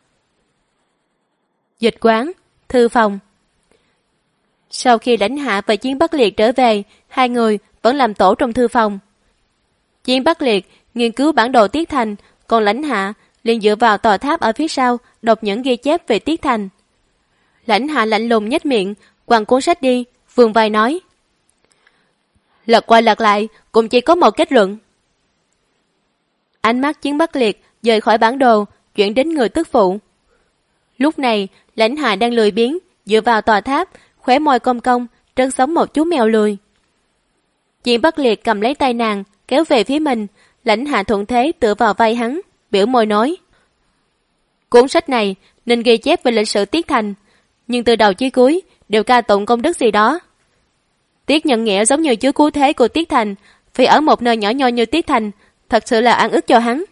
Dịch quán, thư phòng. Sau khi Lãnh Hạ và Chiến Bắc Liệt trở về, hai người vẫn làm tổ trong thư phòng. Chiến Bắc Liệt nghiên cứu bản đồ Tiết Thành, còn Lãnh Hạ liền dựa vào tòa tháp ở phía sau đọc những ghi chép về Tiết Thành. Lãnh Hạ lạnh lùng nhếch miệng, quăng cuốn sách đi, vươn vai nói: Lật qua lật lại cũng chỉ có một kết luận. Ánh mắt Chiến Bắc Liệt rời khỏi bản đồ, chuyển đến người tức phụ. Lúc này Lãnh Hạ đang lười biếng dựa vào tòa tháp, khóe môi cong cong, trân sống một chú mèo lười. Chiến Bắc Liệt cầm lấy tay nàng, kéo về phía mình. Lãnh Hạ thuận thế tựa vào vai hắn, biểu môi nói: Cuốn sách này nên ghi chép về lịch sử Tiết Thành, nhưng từ đầu chí cuối đều ca tụng công đức gì đó. Tiết Nhân Nghĩa giống như chúa cứu thế của Tiết Thành, vì ở một nơi nhỏ nhoi như Tiết Thành, thật sự là ăn ức cho hắn.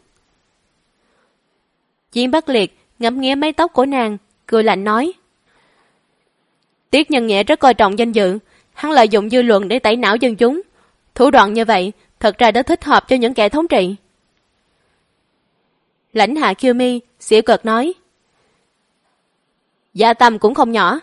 Chiến Bắc Liệt ngắm nghía mái tóc của nàng, cười lạnh nói: Tiết Nhân Nghĩa rất coi trọng danh dự, hắn lợi dụng dư luận để tẩy não dân chúng. Thủ đoạn như vậy thật ra đã thích hợp cho những kẻ thống trị. Lãnh Hạ khiêu mi, xỉu cợt nói: Dạ tâm cũng không nhỏ.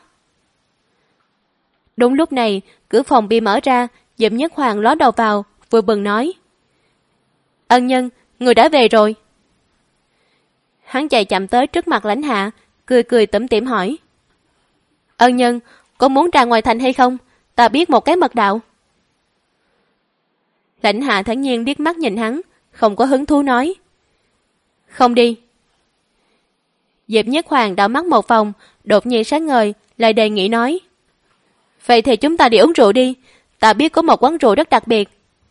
Đúng lúc này, cửa phòng bị mở ra, Diệp Nhất Hoàng ló đầu vào, vừa bừng nói: Ân nhân, người đã về rồi. Hắn chạy chậm tới trước mặt Lãnh Hạ, cười cười tủm tỉm hỏi: Ân nhân, có muốn ra ngoài thành hay không? Ta biết một cái mật đạo. Lãnh Hạ thản nhiên liếc mắt nhìn hắn, không có hứng thú nói: Không đi. Diệp Nhất Hoàng đảo mắt một vòng, đột nhiên sáng ngời, lại đề nghị nói: Vậy thì chúng ta đi uống rượu đi, ta biết có một quán rượu rất đặc biệt.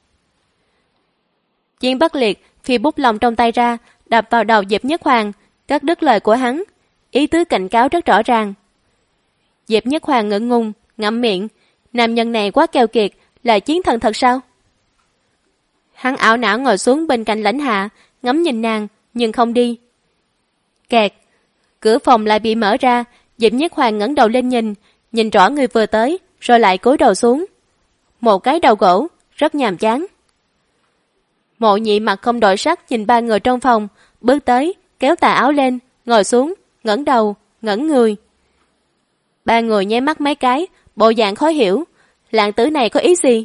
Chiến Bắc Liệt phi bút lông trong tay ra, đập vào đầu Diệp Nhất Hoàng, cắt đứt lời của hắn, ý tứ cảnh cáo rất rõ ràng. Diệp Nhất Hoàng ngượng ngùng, ngậm miệng, nam nhân này quá keo kiệt, là chiến thần thật sao? Hắn ảo não ngồi xuống bên cạnh Lãnh Hạ, ngắm nhìn nàng, nhưng không đi. Kẹt, cửa phòng lại bị mở ra, Diệp Nhất Hoàng ngẩng đầu lên nhìn rõ người vừa tới, rồi lại cúi đầu xuống. Một cái đầu gỗ, rất nhàm chán. Mộ Nhị mặt không đổi sắc nhìn ba người trong phòng, bước tới, kéo tà áo lên, ngồi xuống, ngẩng đầu, ngẩng người. Ba người nháy mắt mấy cái, bộ dạng khó hiểu, lạng tử này có ý gì?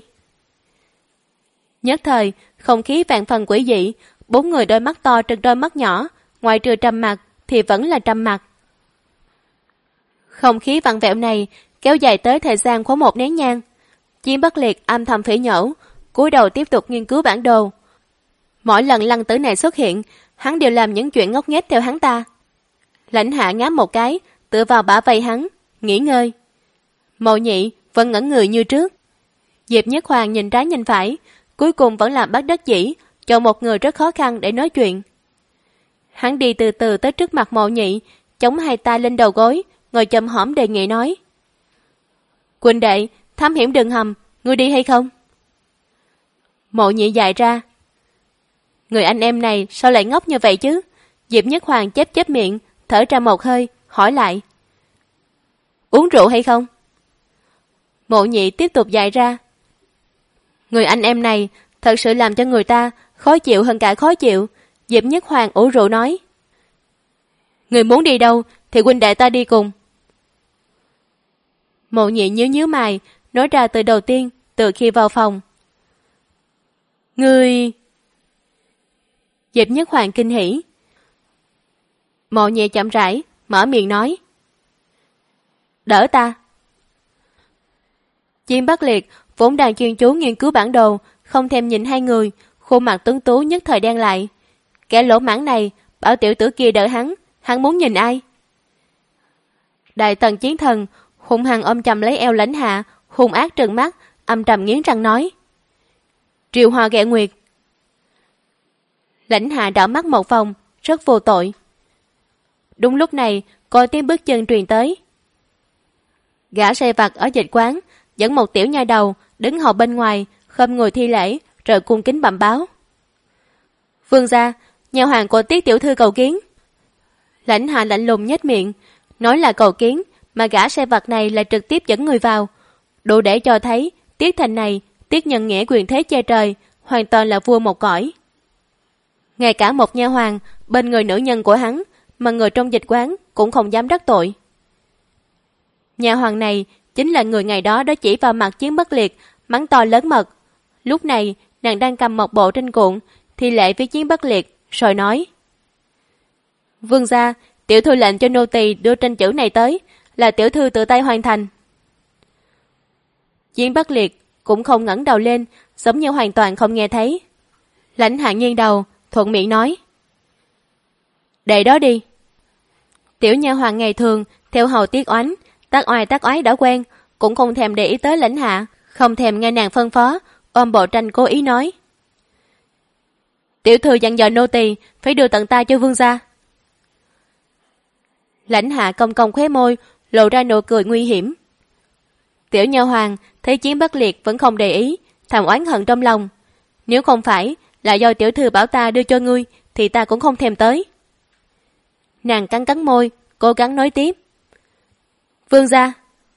Nhất thời, không khí vạn phần quỷ dị, bốn người đôi mắt to trên đôi mắt nhỏ, ngoài trừ trầm mặc thì vẫn là trầm mặc. Không khí vặn vẹo này kéo dài tới thời gian khoảng 1 nén nhang. Chiến Bắc Liệt âm thầm phỉ nhổ, cúi đầu tiếp tục nghiên cứu bản đồ. Mỗi lần lăng tử này xuất hiện, hắn đều làm những chuyện ngốc nghếch theo hắn ta. Lãnh Hạ ngáp một cái, tựa vào bả vai hắn, nghỉ ngơi. Mộ Nhị vẫn ngẩn người như trước. Diệp Nhất Hoàng nhìn trái nhìn phải, cuối cùng vẫn là bất đắc dĩ, chọn một người rất khó khăn để nói chuyện. Hắn đi từ từ tới trước mặt Mộ Nhị, chống hai tay lên đầu gối, ngồi chậm hõm đề nghị nói: Quỳnh đệ, thám hiểm đường hầm, ngươi đi hay không? Mộ Nhị dại ra: Người anh em này sao lại ngốc như vậy chứ? Diệp Nhất Hoàng chép miệng, thở ra một hơi, hỏi lại: Uống rượu hay không? Mộ Nhị tiếp tục dại ra: Người anh em này thật sự làm cho người ta khó chịu hơn cả khó chịu. Diệp Nhất Hoàng ủ rượu nói: Người muốn đi đâu thì huynh đệ ta đi cùng. Mộ Nhị nhíu mày, nói ra từ đầu tiên, từ khi vào phòng: Ngươi... Diệp Nhất Hoàng kinh hỉ. Mộ Nhị chậm rãi mở miệng nói: Đỡ ta. Chiêm Bắc Liệt vốn đang chuyên chú nghiên cứu bản đồ, không thèm nhìn hai người, khuôn mặt tuấn tú nhất thời đen lại. Kẻ lỗ mãng này bảo tiểu tử kia đỡ hắn muốn nhìn ai? Đại Tần Chiến Thần hung hăng ôm chầm lấy eo Lãnh Hạ, hung ác trừng mắt, âm trầm nghiến răng nói: Triều Hoa ghẹ nguyệt. Lãnh Hạ đảo mắt một vòng, rất vô tội. Đúng lúc này, có tiếng bước chân truyền tới. Gã sai vặt ở dịch quán dẫn một tiểu nha đầu đứng hầu bên ngoài, khom người thi lễ, rồi cung kính bẩm báo: Vương gia, nhà hoàng của Tiết tiểu thư cầu kiến. Lãnh Hạ lạnh lùng nhếch miệng, nói là cầu kiến, mà gã sai vặt này lại trực tiếp dẫn người vào, đủ để cho thấy Tiết thành này, Tiết nhân nghĩa quyền thế che trời, hoàn toàn là vua một cõi. Ngay cả một nha hoàng bên người nữ nhân của hắn, mà người trong dịch quán cũng không dám đắc tội. Nha hoàng này chính là người ngày đó đã chỉ vào mặt Chiến Bất Liệt, mắng to lớn mật. Lúc này nàng đang cầm một bộ tranh cuộn, thi lễ với Chiến Bất Liệt, rồi nói: Vương gia, tiểu thư lệnh cho nô tỳ đưa tranh chữ này tới, là tiểu thư tự tay hoàn thành. Chiến Bất Liệt cũng không ngẩng đầu lên, giống như hoàn toàn không nghe thấy. Lãnh Hạ nghiêng đầu, thuận miệng nói: Để đó đi. Tiểu nha hoàng ngày thường theo hầu Tiết Oánh, tác oái đã quen, cũng không thèm để ý tới Lãnh Hạ, không thèm nghe nàng phân phó, ôm bộ tranh cố ý nói: Tiểu thư dặn dò nô tỳ phải đưa tận tay cho vương gia. Lãnh Hạ cong cong khóe môi, lộ ra nụ cười nguy hiểm. Tiểu nha hoàng thấy Chiến Bất Liệt vẫn không để ý, thầm oán hận trong lòng: Nếu không phải là do tiểu thư bảo ta đưa cho ngươi, thì ta cũng không thèm tới. Nàng cắn môi, cố gắng nói tiếp: Vương gia.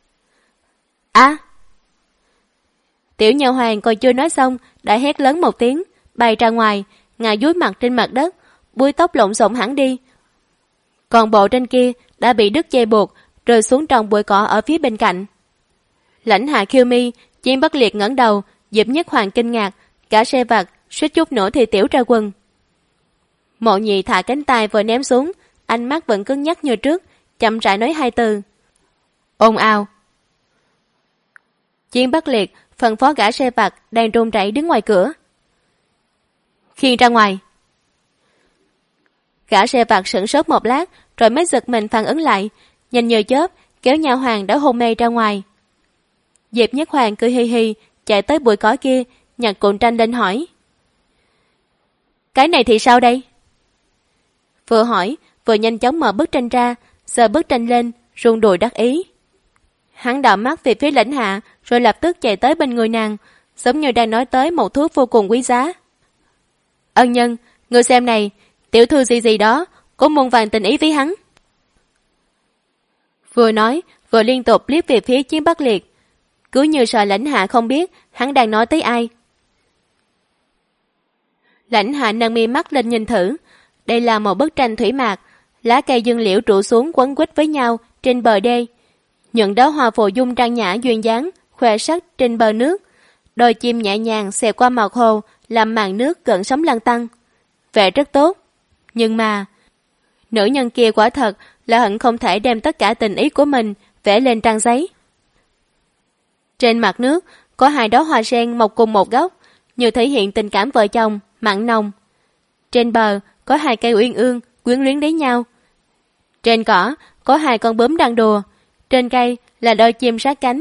Tiểu nha hoàng còn chưa nói xong đã hét lớn một tiếng, bay ra ngoài, ngã dúi mặt trên mặt đất, búi tóc lộn xộn hẳn đi. Còn bộ trên kia đã bị đứt dây buộc, rơi xuống trong bụi cỏ ở phía bên cạnh. Lãnh Hạ khiêu mi, Chiến Bất Liệt ngẩng đầu, Diệp Nhất Hoàng kinh ngạc, cả xe vặt suýt chút nữa thì tiểu ra quần. Mộ Nhị thả cánh tay vừa ném xuống, ánh mắt vẫn cứng nhắc như trước, chậm rãi nói hai từ: Ồn ào. Chiến Bất Liệt phân phó gã xe vặt đang run rẩy đứng ngoài cửa: Khiêng ra ngoài. Gã xe vặt sửng sốt một lát, rồi mới giật mình phản ứng lại, nhanh như chớp kéo nha hoàng đã hôn mê ra ngoài. Diệp Nhất Hoàng cười hì hì chạy tới bụi cỏ kia, nhặt cuộn tranh lên hỏi: Cái này thì sao đây? Vừa hỏi vừa nhanh chóng mở bức tranh ra, giơ bức tranh lên, rung đùi đắc ý. Hắn đảo mắt về phía Lãnh Hạ, rồi lập tức chạy tới bên người nàng, giống như đang nói tới một thứ vô cùng quý giá. Ân nhân, ngươi xem này, tiểu thư gì đó cũng muôn vàn tình ý với hắn. Vừa nói vừa liên tục liếc về phía Chiến Bất Liệt, cứ như sợ Lãnh Hạ không biết hắn đang nói tới ai. Lãnh Hạ nâng mi mắt lên nhìn thử, đây là một bức tranh thủy mạc, lá cây dương liễu trụ xuống quấn quýt với nhau trên bờ đê, những đóa hoa phù dung trang nhã duyên dáng khoe sắc trên bờ nước, đôi chim nhẹ nhàng xẹt qua mặt hồ làm màn nước gợn sóng lăn tăn, vẻ rất tốt. Nhưng mà nữ nhân kia quả thật là hận không thể đem tất cả tình ý của mình vẽ lên trang giấy. Trên mặt nước có hai đóa hoa sen mọc cùng một góc, như thể hiện tình cảm vợ chồng mặn nồng. Trên bờ có hai cây uyên ương quyến luyến lấy nhau. Trên cỏ có hai con bướm đang đùa, trên cây là đôi chim sát cánh,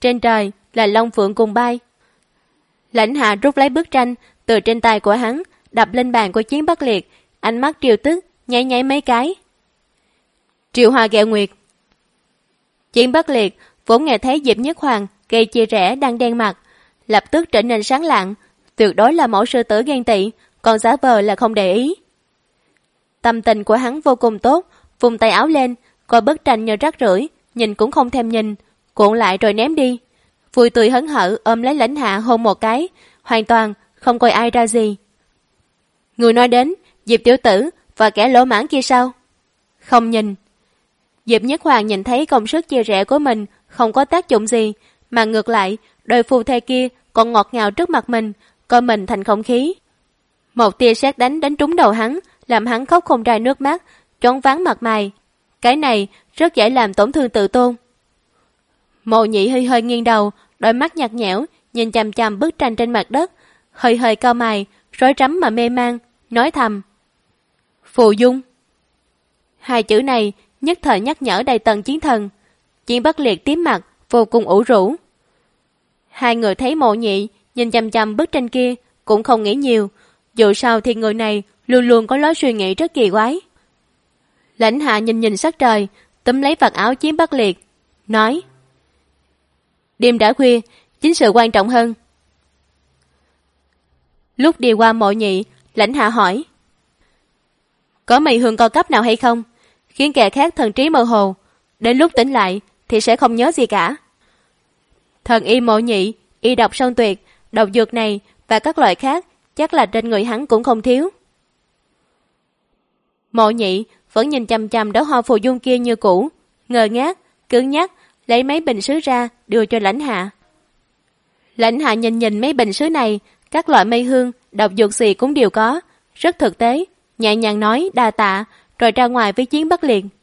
trên trời là long phượng cùng bay. Lãnh Hạ rút lấy bức tranh từ trên tay của hắn, đập lên bàn của Chiến Bắc Liệt, ánh mắt triều tức, nháy nháy mấy cái. Triệu Hoa Ghẹo Nguyệt. Chiến Bắc Liệt vốn nghe thấy Diệp Nhất Hoàng gây chia rẽ đang đen mặt, lập tức trở nên sáng lạng, tuyệt đối là mẫu sư tử ghen tị, còn giả vờ là không để ý. Tâm tình của hắn vô cùng tốt, vùng tay áo lên, coi bức tranh như rác rưởi, nhìn cũng không thèm nhìn, cuộn lại rồi ném đi. Vui tươi hớn hở ôm lấy Lãnh Hạ hôn một cái, hoàn toàn không coi ai ra gì. Người nói đến Diệp tiểu tử và kẻ lỗ mãn kia sao? Không nhìn. Diệp Nhất Hoàng nhìn thấy công sức chia rẽ của mình không có tác dụng gì, mà ngược lại đôi phu thê kia còn ngọt ngào trước mặt mình, coi mình thành không khí. Một tia sét đánh trúng đầu hắn, làm hắn khóc không ra nước mắt, choáng váng mặt mày. Cái này rất dễ làm tổn thương tự tôn. Mộ Nhị hơi hơi nghiêng đầu, đôi mắt nhạt nhẽo nhìn chằm chằm bức tranh trên mặt đất, hơi hơi cau mày, rối rắm mà mê man, nói thầm: Phù Dung. Hai chữ này nhất thời nhắc nhở Đầy Tần chiến thần. Chiến Bắc Liệt tím mặt, vô cùng ủ rũ. Hai người thấy Mộ Nhị nhìn chằm chằm bức tranh kia cũng không nghĩ nhiều, dù sao thì người này luôn luôn có lối suy nghĩ rất kỳ quái. Lãnh Hạ nhìn sắc trời, túm lấy vạt áo Chiến Bắc Liệt, nói: Đêm đã khuya, chính sự quan trọng hơn. Lúc đi qua Mộ Nhị, Lãnh Hạ hỏi: Có mây hương cao cấp nào hay không, khiến kẻ khác thần trí mơ hồ, đến lúc tỉnh lại thì sẽ không nhớ gì cả? Thần y Mộ Nhị, y độc song tuyệt, độc dược này và các loại khác chắc là trên người hắn cũng không thiếu. Mộ Nhị vẫn nhìn chằm chằm đóa hoa phù dung kia như cũ, ngơ ngác, cứng nhắc lấy mấy bình sứ ra đưa cho Lãnh Hạ. Lãnh Hạ nhìn mấy bình sứ này, các loại mây hương, độc dược gì cũng đều có, rất thực tế, nhẹ nhàng nói đa tạ, rồi ra ngoài với Chiến Bắc Liệt.